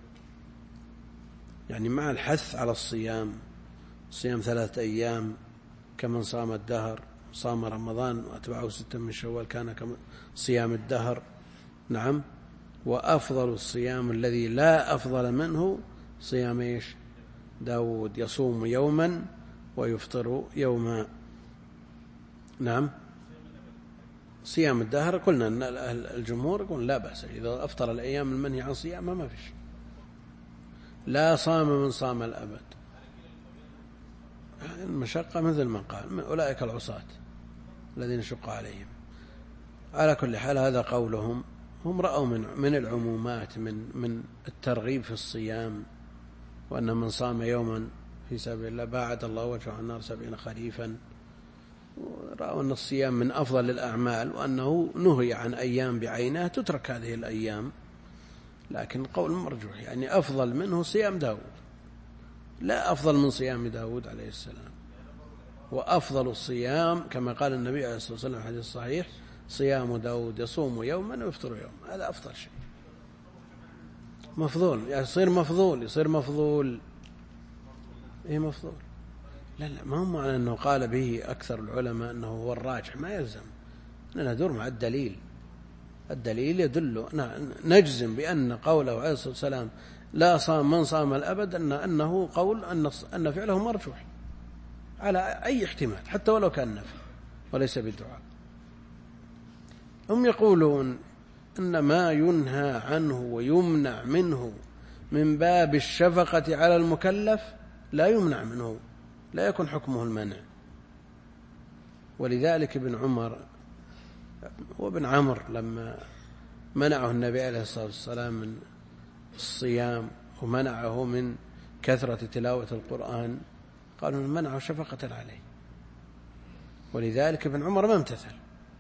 يعني مع الحث على الصيام، صيام 3 أيام كمن صام الدهر، صام رمضان وأتبعه 6 من شوال كان صيام الدهر. نعم. وأفضل الصيام الذي لا أفضل منه صيام إيش؟ داود، يصوم يوما ويفطر يوما. نعم. صيام الدهر قلنا أن الجمهور يقول لا بأس، إذا أفطر الأيام المنهي عن صيامها ما فيش. لا صام من صام الأبد. المشقة مثل ما قال أولئك العصاة الذين شق عليهم. على كل حال هذا قولهم. هم رأوا من العمومات من الترغيب في الصيام، وأن من صام يوما في سبيل الله باعد الله وجهه عن النار 70 خريفا. ورأوا أن الصيام من أفضل الأعمال، وأنه نهي عن أيام بعينها تترك هذه الأيام. لكن قول مرجوح، يعني أفضل منه صيام داود، لا أفضل من صيام داود عليه السلام. وأفضل الصيام كما قال النبي عليه الصلاة والسلام في الحديث الصحيح: صيام داود يصوم يوما ويفطر يوما. هذا أفضل شيء، مفضول، يعني يصير مفضول. إيه مفضول؟ لا ما هو معنى أنه قال به أكثر العلماء أنه هو الراجح، ما يلزم. ندور مع الدليل. الدليل يدل، نجزم بأن قوله عليه الصلاة والسلام لا صام من صام الأبد أنه قول أن فعله مرجوح على أي احتمال، حتى ولو كان نفي وليس بالدعاء. هم يقولون أن ما ينهى عنه ويمنع منه من باب الشفقة على المكلف لا يمنع منه، لا يكون حكمه المنع. ولذلك ابن عمر وابن عمرو لما منعه النبي عليه الصلاة والسلام من الصيام ومنعه من كثرة تلاوة القرآن، قالوا منعه شفقة عليه. ولذلك ابن عمر ما امتثل،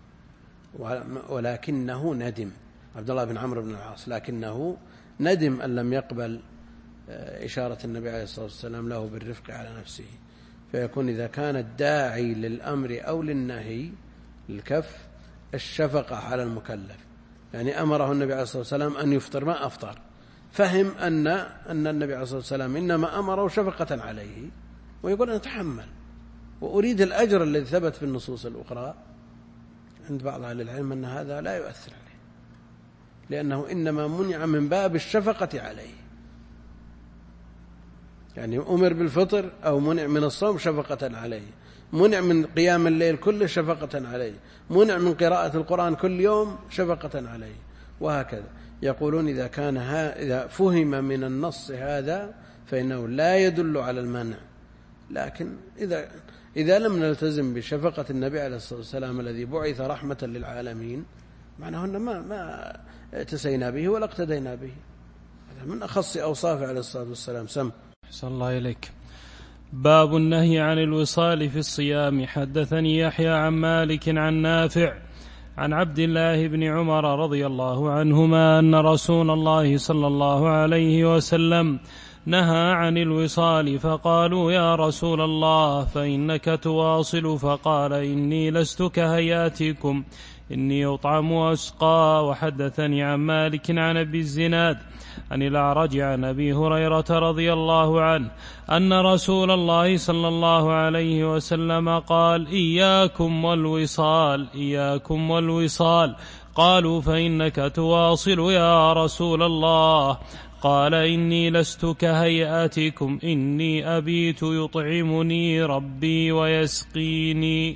ولكنه ندم، عبد الله بن عمرو بن العاص، لكنه ندم أن لم يقبل إشارة النبي عليه الصلاة والسلام له بالرفق على نفسه. فيكون إذا كان الداعي للأمر أو للنهي الكف الشفقة على المكلف، يعني أمره النبي عليه الصلاة والسلام أن يفطر ما أفطر، فهم أن النبي عليه الصلاة والسلام إنما أمره شفقة عليه، ويقول أنا أتحمل وأريد الأجر الذي ثبت في النصوص الأخرى. عند بعض أهل العلم أن هذا لا يؤثر عليه، لأنه إنما منع من باب الشفقة عليه، يعني أمر بالفطر أو منع من الصوم شفقة عليه. منع من قيام الليل كله شفقة عليه، منع من قراءة القرآن كل يوم شفقة عليه، وهكذا. يقولون إذا فهم من النص هذا فإنه لا يدل على المنع، لكن إذا لم نلتزم بشفقة النبي عليه الصلاة والسلام الذي بعث رحمة للعالمين، معناه أن ما اتسينا به ولا اقتدينا به. هذا من أخص أوصافه عليه الصلاة والسلام. سم. أحسن الله إليك. باب النهي عن الوصال في الصيام. حدثني يحيى عن مالك عن نافع عن عبد الله بن عمر رضي الله عنهما أن رسول الله صلى الله عليه وسلم نهى عن الوصال، فقالوا يا رسول الله فإنك تواصل، فقال إني لست كهياتكم، إني أطعم وأسقى. وحدثني عن مالك عن أبي الزناد عن الأعرج عن أبي هريرة رضي الله عنه أن رسول الله صلى الله عليه وسلم قال إياكم والوصال، إياكم والوصال. قالوا فإنك تواصل يا رسول الله؟ قال إني لست كهيئتكم، إني أبيت يطعمني ربي ويسقيني.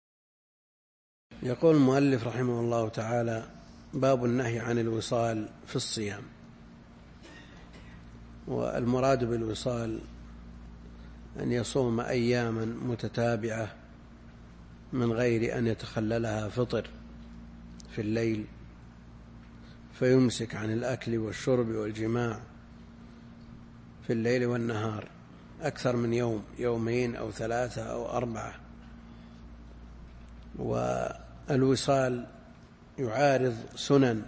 يقول المؤلف رحمه الله تعالى: باب النهي عن الوصال في الصيام. والمراد بالوصال أن يصوم أياما متتابعة من غير أن يتخللها فطر في الليل، فيمسك عن الأكل والشرب والجماع في الليل والنهار أكثر من يوم، يومين أو 3 أو 4. والوصال يعارض سنن،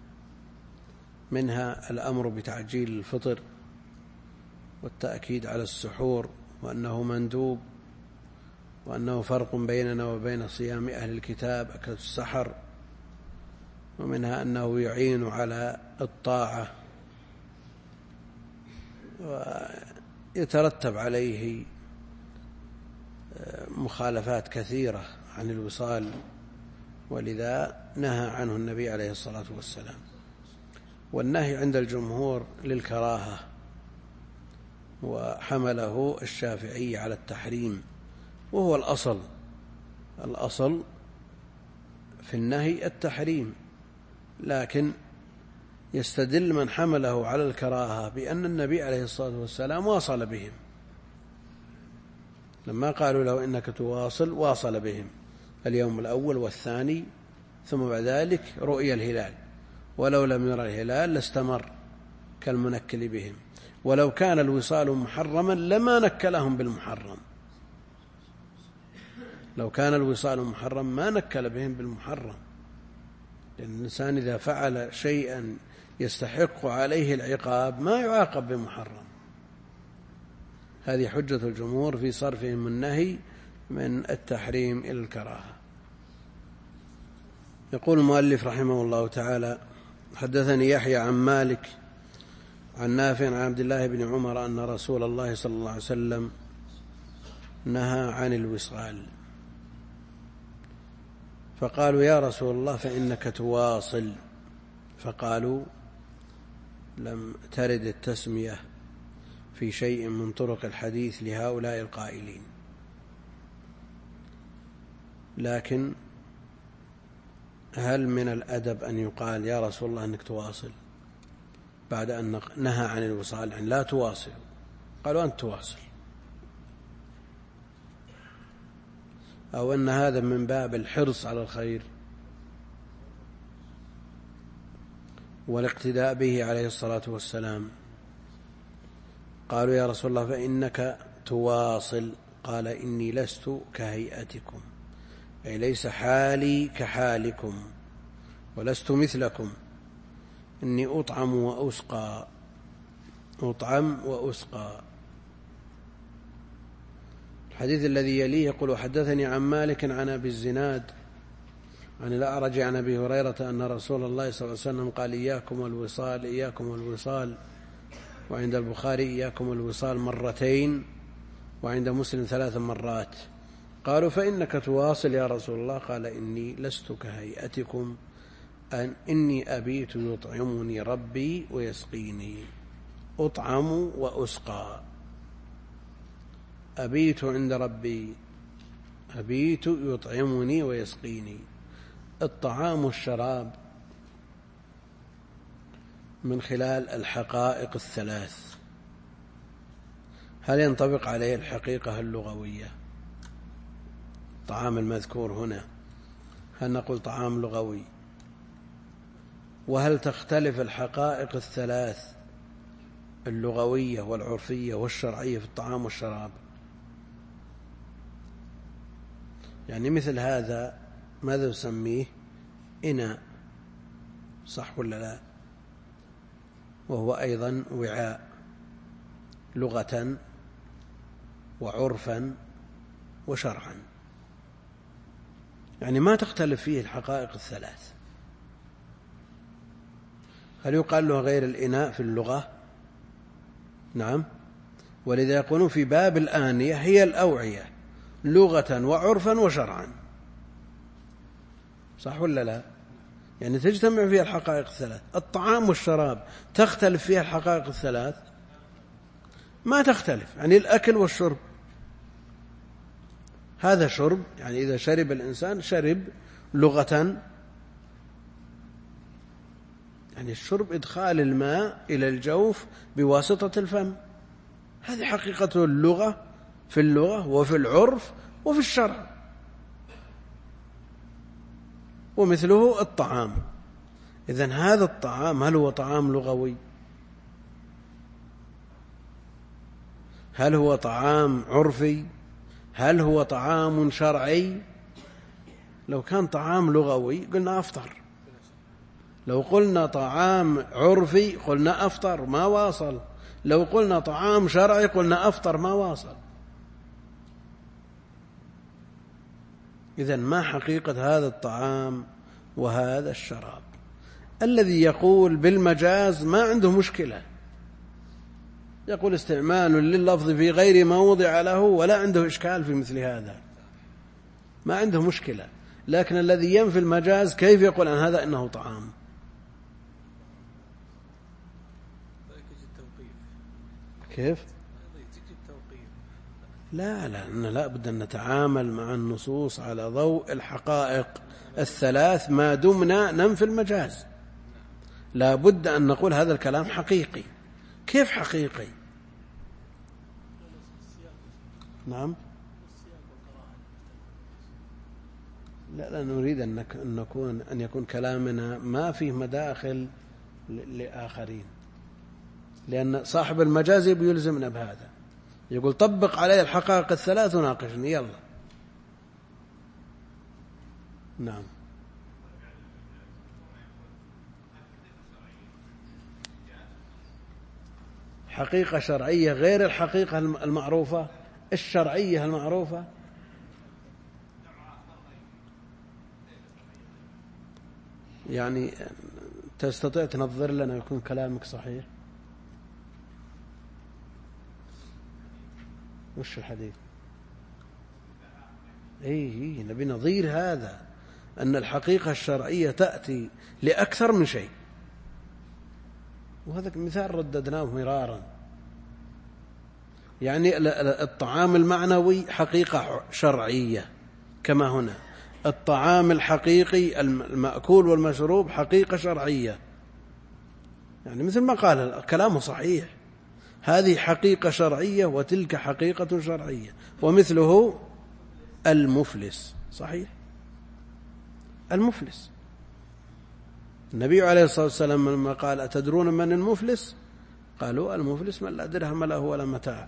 منها الأمر بتعجيل الفطر والتأكيد على السحور، وأنه مندوب، وأنه فرق بيننا وبين صيام أهل الكتاب أكلة السحر، ومنها أنه يعين على الطاعة ويترتب عليه مخالفات كثيرة عن الوصال، ولذا نهى عنه النبي عليه الصلاة والسلام. والنهي عند الجمهور للكراهة، وحمله الشافعي على التحريم، وهو الأصل في النهي التحريم، لكن يستدل من حمله على الكراهة بأن النبي عليه الصلاة والسلام واصل بهم، لما قالوا له إنك تواصل واصل بهم اليوم الأول والثاني، ثم بعد ذلك رؤي الهلال، ولو لم يرى الهلال لاستمر كالمنكل بهم، ولو كان الوصال محرما لما نكلهم بالمحرم، لو كان الوصال محرم ما نكل بهم بالمحرم، لأن الإنسان إذا فعل شيئا يستحق عليه العقاب ما يعاقب بمحرم. هذه حجة الجمهور في صرفهم النهي من التحريم إلى الكراهة. يقول المؤلف رحمه الله تعالى: حدثني يحيى عن مالك عن نافع عن عبد الله بن عمر أن رسول الله صلى الله عليه وسلم نهى عن الوصال، فقالوا يا رسول الله فإنك تواصل، فقالوا لم ترد التسمية في شيء من طرق الحديث لهؤلاء القائلين، لكن هل من الأدب أن يقال يا رسول الله أنك تواصل بعد أن نهى عن الوصال؟ يعني لا تواصل، قالوا أنت تواصل، أو أن هذا من باب الحرص على الخير والاقتداء به عليه الصلاة والسلام. قالوا يا رسول الله فإنك تواصل، قال إني لست كهيئتكم، أي ليس حالي كحالكم، ولست مثلكم، إني أطعم وأسقى، أطعم وأسقى. الحديث الذي يليه يقول: حدثني عن مالك عن أبي الزناد عن الأعرج عن أبي هريرة أن رسول الله صلى الله عليه وسلم قال إياكم والوصال، إياكم والوصال. وعند البخاري إياكم والوصال مرتين، وعند مسلم 3 مرات. قالوا فإنك تواصل يا رسول الله؟ قال إني لست كهيئتكم، إني أبيت يطعمني ربي ويسقيني. أطعم وأسقى، أبيت عند ربي أبيت يطعمني ويسقيني. الطعام والشراب من خلال الحقائق الثلاث، هل ينطبق عليه الحقيقة اللغوية؟ الطعام المذكور هنا هل نقول طعام لغوي؟ وهل تختلف الحقائق الثلاث اللغوية والعرفية والشرعية في الطعام والشراب؟ يعني مثل هذا ماذا نسميه؟ إناء، صح ولا لا؟ وهو أيضا وعاء لغة وعرفا وشرعا، يعني ما تختلف فيه الحقائق الثلاث. هل يقال له غير الإناء في اللغة؟ نعم، ولذا يقولون في باب الآنية هي الأوعية لغة وعرفا وشرعا، صح ولا لا؟ يعني تجتمع فيها الحقائق الثلاث. الطعام والشراب تختلف فيها الحقائق الثلاث؟ ما تختلف. يعني الأكل والشرب، هذا شرب، يعني إذا شرب الإنسان شرب لغة، يعني الشرب إدخال الماء إلى الجوف بواسطة الفم، هذه حقيقة اللغة في اللغة وفي العرف وفي الشرع. ومثله الطعام. إذن هذا الطعام هل هو طعام لغوي؟ هل هو طعام عرفي؟ هل هو طعام شرعي؟ لو كان طعام لغوي قلنا أفطر، لو قلنا طعام عرفي قلنا أفطر ما واصل، لو قلنا طعام شرعي قلنا أفطر ما واصل. إذن ما حقيقة هذا الطعام وهذا الشراب؟ الذي يقول بالمجاز ما عنده مشكلة، يقول استعمال لللفظ في غير ما وضع له ولا عنده إشكال في مثل هذا، ما عنده مشكلة. لكن الذي ينفي المجاز كيف يقول عن هذا إنه طعام؟ كيف؟ لا بد أن نتعامل مع النصوص على ضوء الحقائق الثلاث ما دمنا ننفي المجاز. لا بد أن نقول هذا الكلام حقيقي. كيف حقيقي؟ نعم، لا نريد أن يكون كلامنا ما فيه مداخل لآخرين، لأن صاحب المجاز يلزمنا بهذا، يقول طبق علي الحقائق الثلاث وناقشني يلا. نعم، حقيقة شرعية غير الحقيقة المعروفة، الشرعية المعروفة. يعني تستطيع تنظر لنا يكون كلامك صحيح؟ وش الحديث؟ نبي نظير هذا، أن الحقيقة الشرعية تأتي لأكثر من شيء، وهذا مثال رددناه مرارا. يعني الطعام المعنوي حقيقة شرعية كما هنا، الطعام الحقيقي المأكول والمشروب حقيقة شرعية، يعني مثل ما قال كلامه صحيح، هذه حقيقة شرعية وتلك حقيقة شرعية. ومثله المفلس، صحيح، المفلس. النبي عليه الصلاة والسلام لما قال أتدرون من المفلس؟ قالوا المفلس من لا درهم له ولا متاع،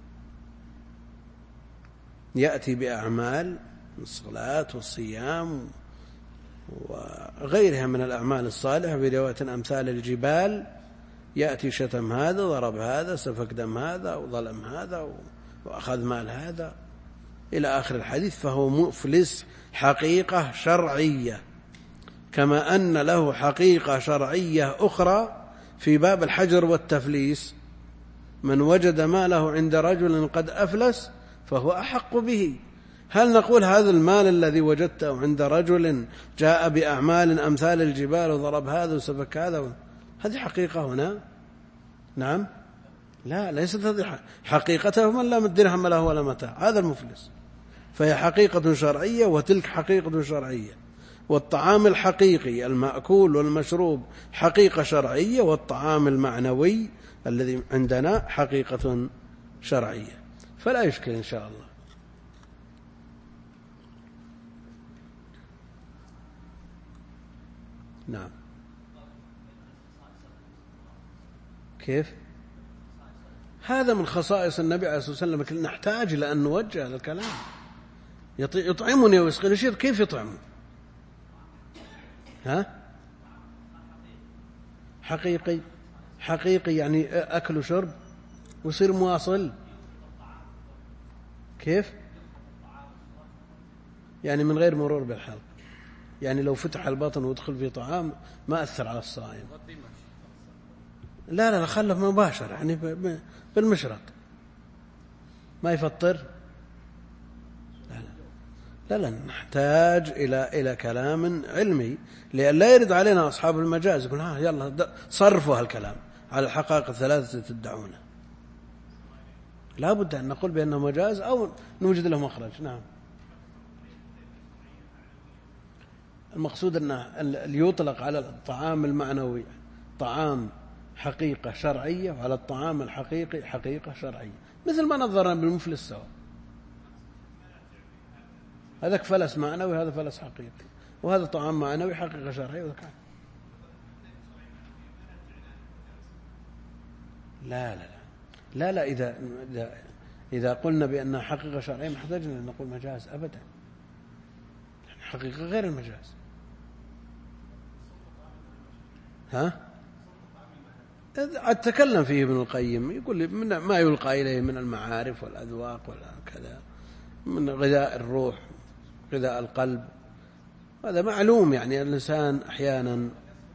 يأتي بأعمال الصلاة والصيام وغيرها من الأعمال الصالحة برواية أمثال الجبال، يأتي شتم هذا، ضرب هذا، سفك دم هذا، وظلم هذا، وأخذ مال هذا، إلى آخر الحديث. فهو مفلس حقيقة شرعية، كما أن له حقيقة شرعية أخرى في باب الحجر والتفليس، من وجد ماله عند رجل قد أفلس فهو أحق به. هل نقول هذا المال الذي وجدته عند رجل جاء بأعمال أمثال الجبال وضرب هذا وسفك هذا، هذه حقيقة هنا؟ نعم، لا، ليست هذه حقيقته من لا درهم له ولا متاع، هذا المفلس. فهي حقيقة شرعية وتلك حقيقة شرعية. والطعام الحقيقي المأكول والمشروب حقيقة شرعية، والطعام المعنوي الذي عندنا حقيقة شرعية، فلا يشكل إن شاء الله. نعم. كيف؟ هذا من خصائص النبي عليه الصلاة والسلام، لكن نحتاج إلى أن نوجه هذا الكلام. يطعمني ويسقيني، يشير كيف يطعمه؟ ها؟ حقيقي يعني أكل وشرب ويصير مواصل. كيف؟ يعني من غير مرور بالحلق، يعني لو فتح البطن ويدخل فيه طعام ما أثر على الصائم. لا خلف مباشر، يعني بالمشرط ما يفطر. لا نحتاج إلى كلام علمي، لأن لا يرد علينا أصحاب المجاز يقول يلا صرفوا هالكلام على الحقائق الثلاثة تدعونه. لا بد أن نقول بأنه مجاز أو نوجد له مخرج. نعم. المقصود أنه يطلق على الطعام المعنوي طعام حقيقة شرعية، وعلى الطعام الحقيقي حقيقة شرعية، مثل ما نظرنا بالمفلس سواء. هذاك فلس معنوي، هذا فلس حقيقي، وهذا طعام معنوي حقيقة شرعية وذاك. لا إذا قلنا بأنها حقيقة شرعية ما احتاجنا أن نقول مجاز أبدا، حقيقة غير المجاز. أتكلم فيه ابن القيم، يقول من ما يلقى إليه من المعارف والأذواق وكذا، من غذاء الروح غذاء القلب، هذا معلوم. يعني الإنسان أحيانا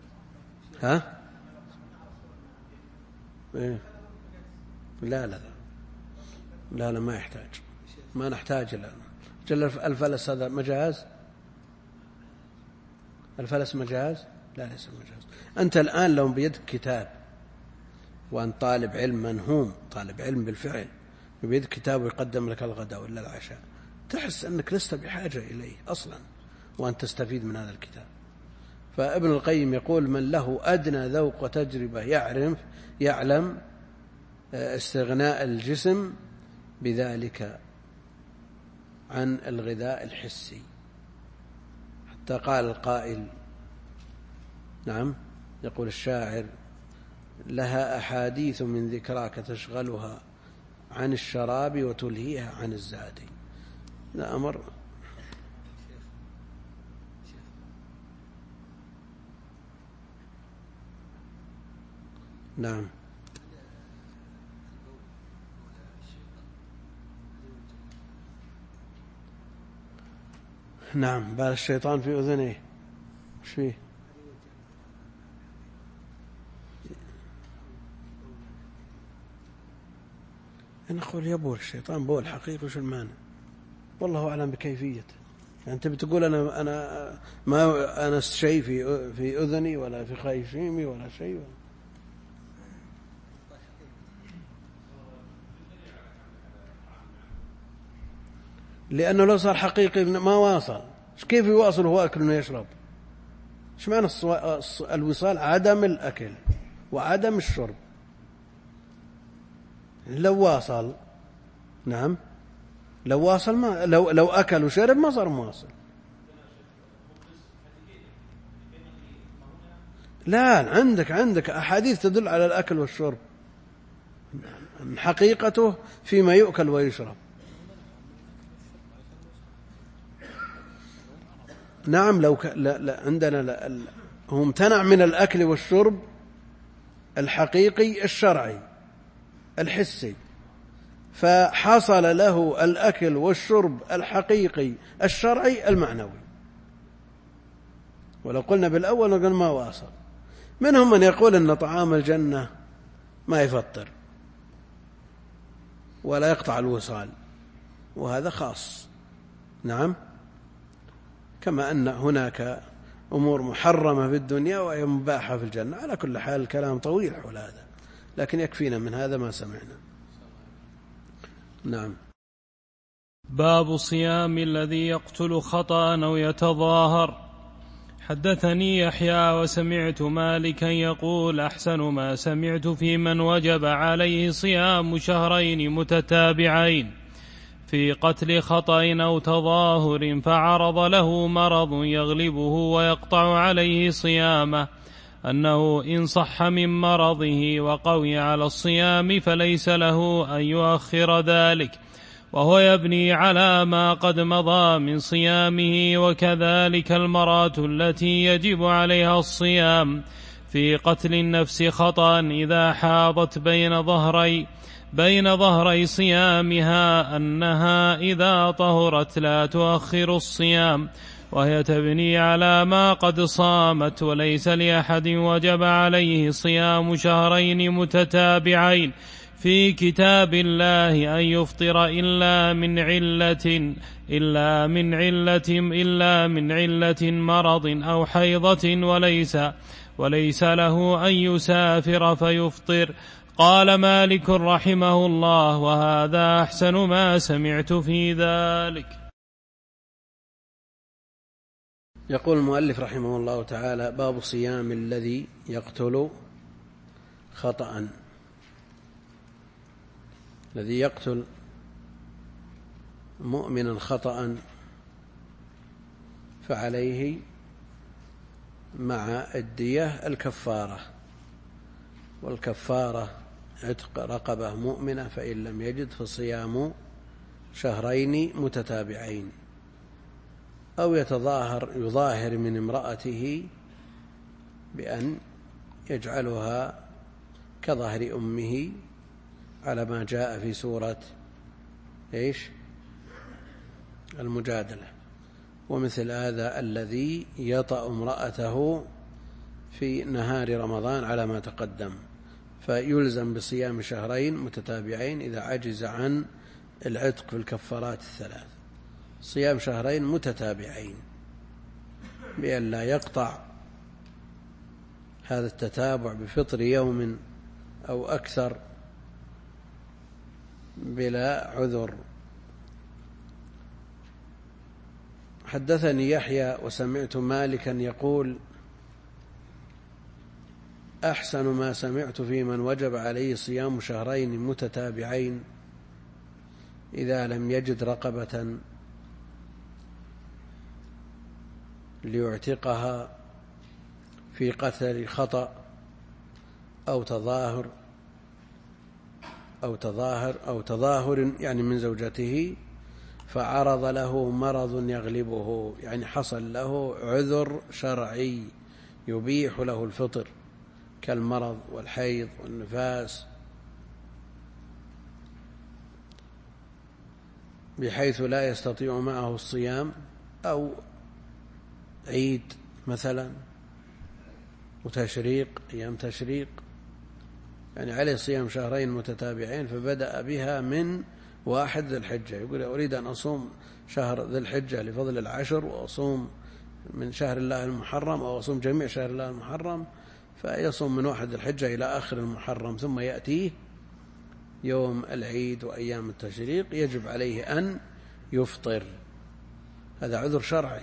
لا ما يحتاج، ما نحتاج إلى جل الفلس. هذا مجاز؟ الفلس مجاز؟ لا ليس مجاز. أنت الآن لو بيدك كتاب وأن طالب علم منهوم، طالب علم بالفعل، بيدك كتاب ويقدم لك الغداء ولا العشاء، تحس أنك لست بحاجة إليه أصلا وأن تستفيد من هذا الكتاب. فابن القيم يقول من له أدنى ذوق وتجربة يعلم استغناء الجسم بذلك عن الغذاء الحسي. حتى قال القائل، نعم، يقول الشاعر لها أحاديث من ذكراك تشغلها عن الشراب وتلهيها عن الزاد. لا أمر. نعم. نعم. بال الشيطان في أذنه، وش فيه؟ نقول يبول الشيطان بول حقيقي، وش المانع؟ والله أعلم بكيفيته. يعني أنت بتقول أنا ما أنا شيء في أذني ولا في خيشيمي ولا شيء. لأنه لو صار حقيقي ما واصل، كيف يواصل هو أكل ويشرب؟ إيش معنى الوصال؟ عدم الأكل وعدم الشرب. لو واصل، نعم، لو واصل ما لو أكل وشرب ما صار مواصل. لا، عندك أحاديث تدل على الأكل والشرب، حقيقته فيما يؤكل ويشرب. نعم. لو عندنا هو امتنع من الأكل والشرب الحقيقي الشرعي الحسي، فحصل له الأكل والشرب الحقيقي الشرعي المعنوي. ولو قلنا بالأول نقول ما واصل. منهم من يقول أن طعام الجنة ما يفطر ولا يقطع الوصال، وهذا خاص. نعم. كما أن هناك أمور محرمة في الدنيا وهي مباحة في الجنة. على كل حال الكلام طويل حول هذا، لكن يكفينا من هذا ما سمعنا. نعم. باب صيام الذي يقتل خطأ أو يتظاهر. حدثني يحيى وسمعت مالكا يقول أحسن ما سمعت في من وجب عليه صيام شهرين متتابعين في قتل خطأ أو تظاهر فعرض له مرض يغلبه ويقطع عليه صيامه، أنه إن صح من مرضه وقوي على الصيام فليس له أن يؤخر ذلك، وهو يبني على ما قد مضى من صيامه. وكذلك المرأة التي يجب عليها الصيام في قتل النفس خطأ إذا حاضت بين ظهري صيامها أنها إذا طهرت لا تؤخر الصيام، وهي تبني على ما قد صامت. وليس لأحد وجب عليه صيام شهرين متتابعين في كتاب الله أن يفطر إلا من علة مرض أو حيضة، وليس له أن يسافر فيفطر. قال مالك رحمه الله: وهذا أحسن ما سمعت في ذلك. يقول المؤلف رحمه الله تعالى: باب صيام الذي يقتل خطأ. الذي يقتل مؤمنا خطأ فعليه مع الدية الكفارة، والكفارة عتق رقبة مؤمنة، فإن لم يجد فصيام شهرين متتابعين، أو يظاهر من امرأته بأن يجعلها كظهر أمه على ما جاء في سورة المجادلة. ومثل هذا الذي يطأ امرأته في نهار رمضان على ما تقدم، فيلزم بصيام شهرين متتابعين إذا عجز عن العتق في الكفارات الثلاث. صيام شهرين متتابعين بأن لا يقطع هذا التتابع بفطر يوم أو أكثر بلا عذر. حدثني يحيى وسمعت مالكا يقول أحسن ما سمعت في من وجب عليه صيام شهرين متتابعين إذا لم يجد رقبة ليعتقها في قتل خطأ أو تظاهر يعني من زوجته، فعرض له مرض يغلبه، يعني حصل له عذر شرعي يبيح له الفطر كالمرض والحيض والنفاس، بحيث لا يستطيع معه الصيام، أو عيد مثلا وتشريق، أيام تشريق، يعني عليه صيام شهرين متتابعين، فبدأ بها من 1 ذي الحجة، يقول أريد أن أصوم شهر ذي الحجة لفضل العشر، وأصوم من شهر الله المحرم، أو أصوم جميع شهر الله المحرم، فيصوم من 1 ذي الحجة إلى آخر المحرم، ثم يأتيه يوم العيد وأيام التشريق يجب عليه أن يفطر. هذا عذر شرعي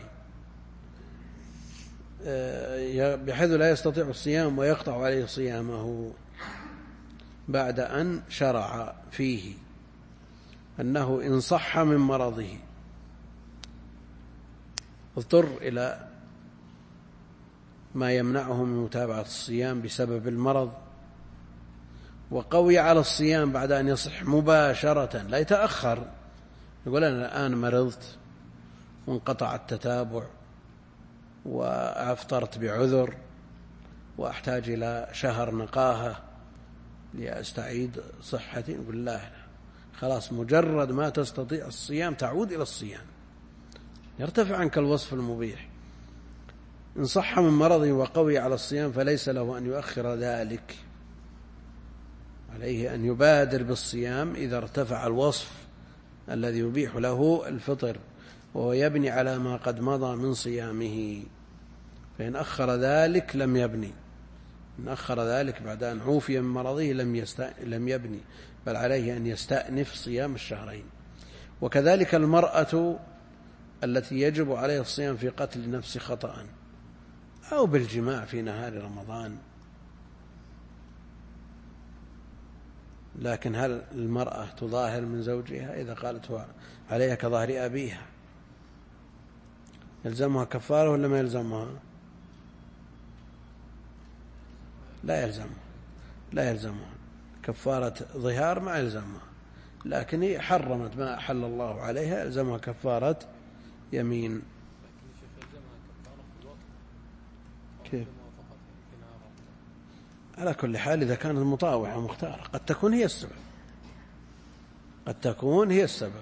بحيث لا يستطيع الصيام ويقطع عليه صيامه بعد أن شرع فيه أنه إن صح من مرضه اضطر إلى ما يمنعه من متابعة الصيام بسبب المرض، وقوي على الصيام بعد أن يصح مباشرة، لا يتأخر، يقول أنا الآن مرضت وانقطع التتابع وأفطرت بعذر وأحتاج إلى شهر نقاهة لأستعيد صحتي، يقول لا، خلاص مجرد ما تستطيع الصيام تعود إلى الصيام، يرتفع عنك الوصف المبيح. إن صح من مرضه وقوي على الصيام فليس له أن يؤخر ذلك، عليه أن يبادر بالصيام إذا ارتفع الوصف الذي يبيح له الفطر، وهو يبني على ما قد مضى من صيامه. فإن أخر ذلك لم يبني، إن أخر ذلك بعد أن عوفي من مرضه لم يبني، بل عليه أن يستأنف صيام الشهرين. وكذلك المرأة التي يجب عليها الصيام في قتل النفس خطأ أو بالجماع في نهار رمضان. لكن هل المرأة تظاهر من زوجها؟ إذا قالت هو عليها كظهر أبيها يلزمها كفارة ولا ما يلزمها؟ لا يلزمها كفارة ظهار، ما يلزمها، لكن هي حرمت ما أحل الله عليها، يلزمها كفارة يمين. كيف؟ على كل حال إذا كانت مطاوعة مختارة قد تكون هي السبب.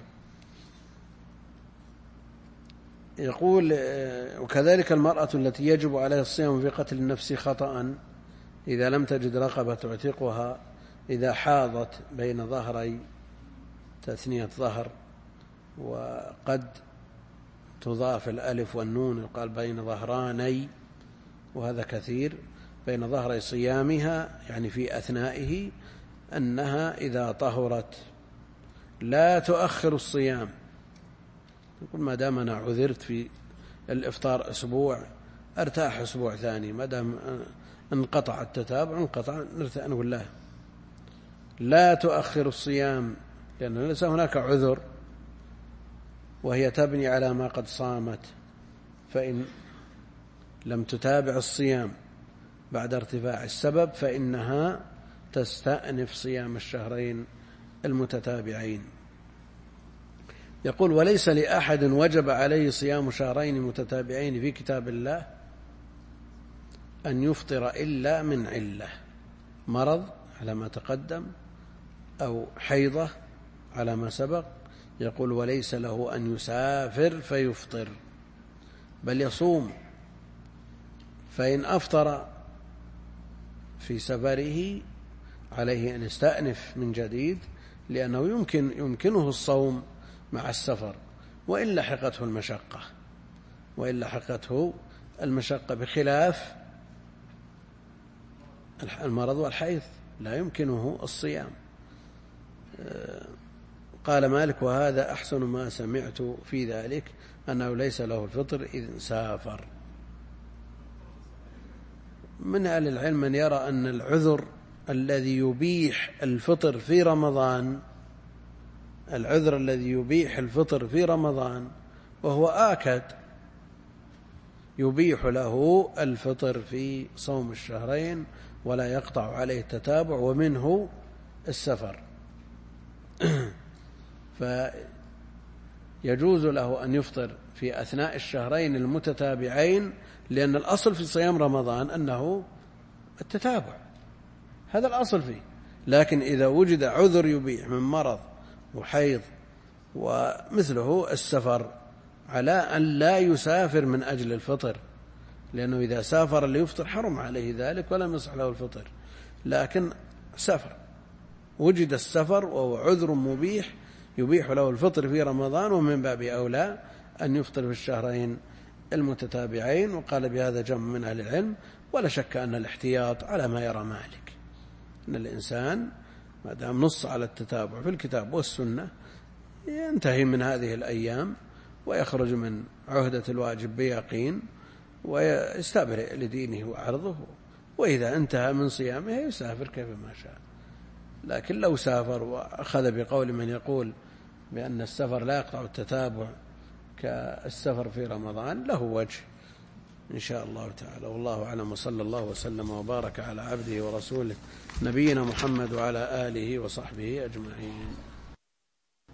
يقول وكذلك المرأة التي يجب عليها الصيام في قتل النفس خطأ إذا لم تجد رقبة تعتقها، إذا حاضت بين ظهري، تثنية ظهر، وقد تضاف الألف والنون يقال بين ظهراني، وهذا كثير، بين ظهري صيامها يعني في أثنائه، أنها إذا طهرت لا تؤخر الصيام. يقول ما دام أنا عذرت في الإفطار أسبوع أرتاح أسبوع ثاني، ما دام انقطع التتابع نقول لا تؤخر الصيام، لأنه ليس هناك عذر وهي تبني على ما قد صامت، فإن لم تتابع الصيام بعد ارتفاع السبب فإنها تستأنف صيام الشهرين المتتابعين. يقول وليس لأحد وجب عليه صيام شهرين متتابعين في كتاب الله أن يفطر إلا من علة، مرض على ما تقدم أو حيضة على ما سبق. يقول وليس له أن يسافر فيفطر، بل يصوم، فإن أفطر في سفره عليه أن يستأنف من جديد، لأنه يمكنه الصوم مع السفر، وإن لحقته المشقة بخلاف المرض والحيض لا يمكنه الصيام. قال مالك وهذا أحسن ما سمعت في ذلك، أنه ليس له الفطر إذ سافر. من أهل العلم من يرى أن العذر الذي يبيح الفطر في رمضان وهو آكد يبيح له الفطر في صوم الشهرين ولا يقطع عليه التتابع، ومنه السفر، فيجوز له أن يفطر في أثناء الشهرين المتتابعين، لأن الأصل في صيام رمضان أنه التتابع، هذا الأصل فيه. لكن إذا وجد عذر يبيح من مرض وحيض ومثله السفر، على أن لا يسافر من أجل الفطر، لأنه إذا سافر ليفطر حرم عليه ذلك ولم يصح له الفطر. لكن سفر، وجد السفر وهو عذر مبيح يبيح له الفطر في رمضان، ومن باب أولى أن يفطر في الشهرين المتتابعين. وقال بهذا جمع من أهل العلم، ولا شك أن الاحتياط على ما يرى مالك، أن الإنسان ما دام نص على التتابع في الكتاب والسنة ينتهي من هذه الأيام ويخرج من عهدة الواجب بيقين ويستبرئ لدينه وعرضه، وإذا انتهى من صيامه يسافر كيفما شاء. لكن لو سافر وأخذ بقول من يقول بأن السفر لا يقطع التتابع كالسفر في رمضان له وجه إن شاء الله تعالى. والله أعلم، وصلى الله وسلم وبارك على عبده ورسوله نبينا محمد وعلى آله وصحبه أجمعين.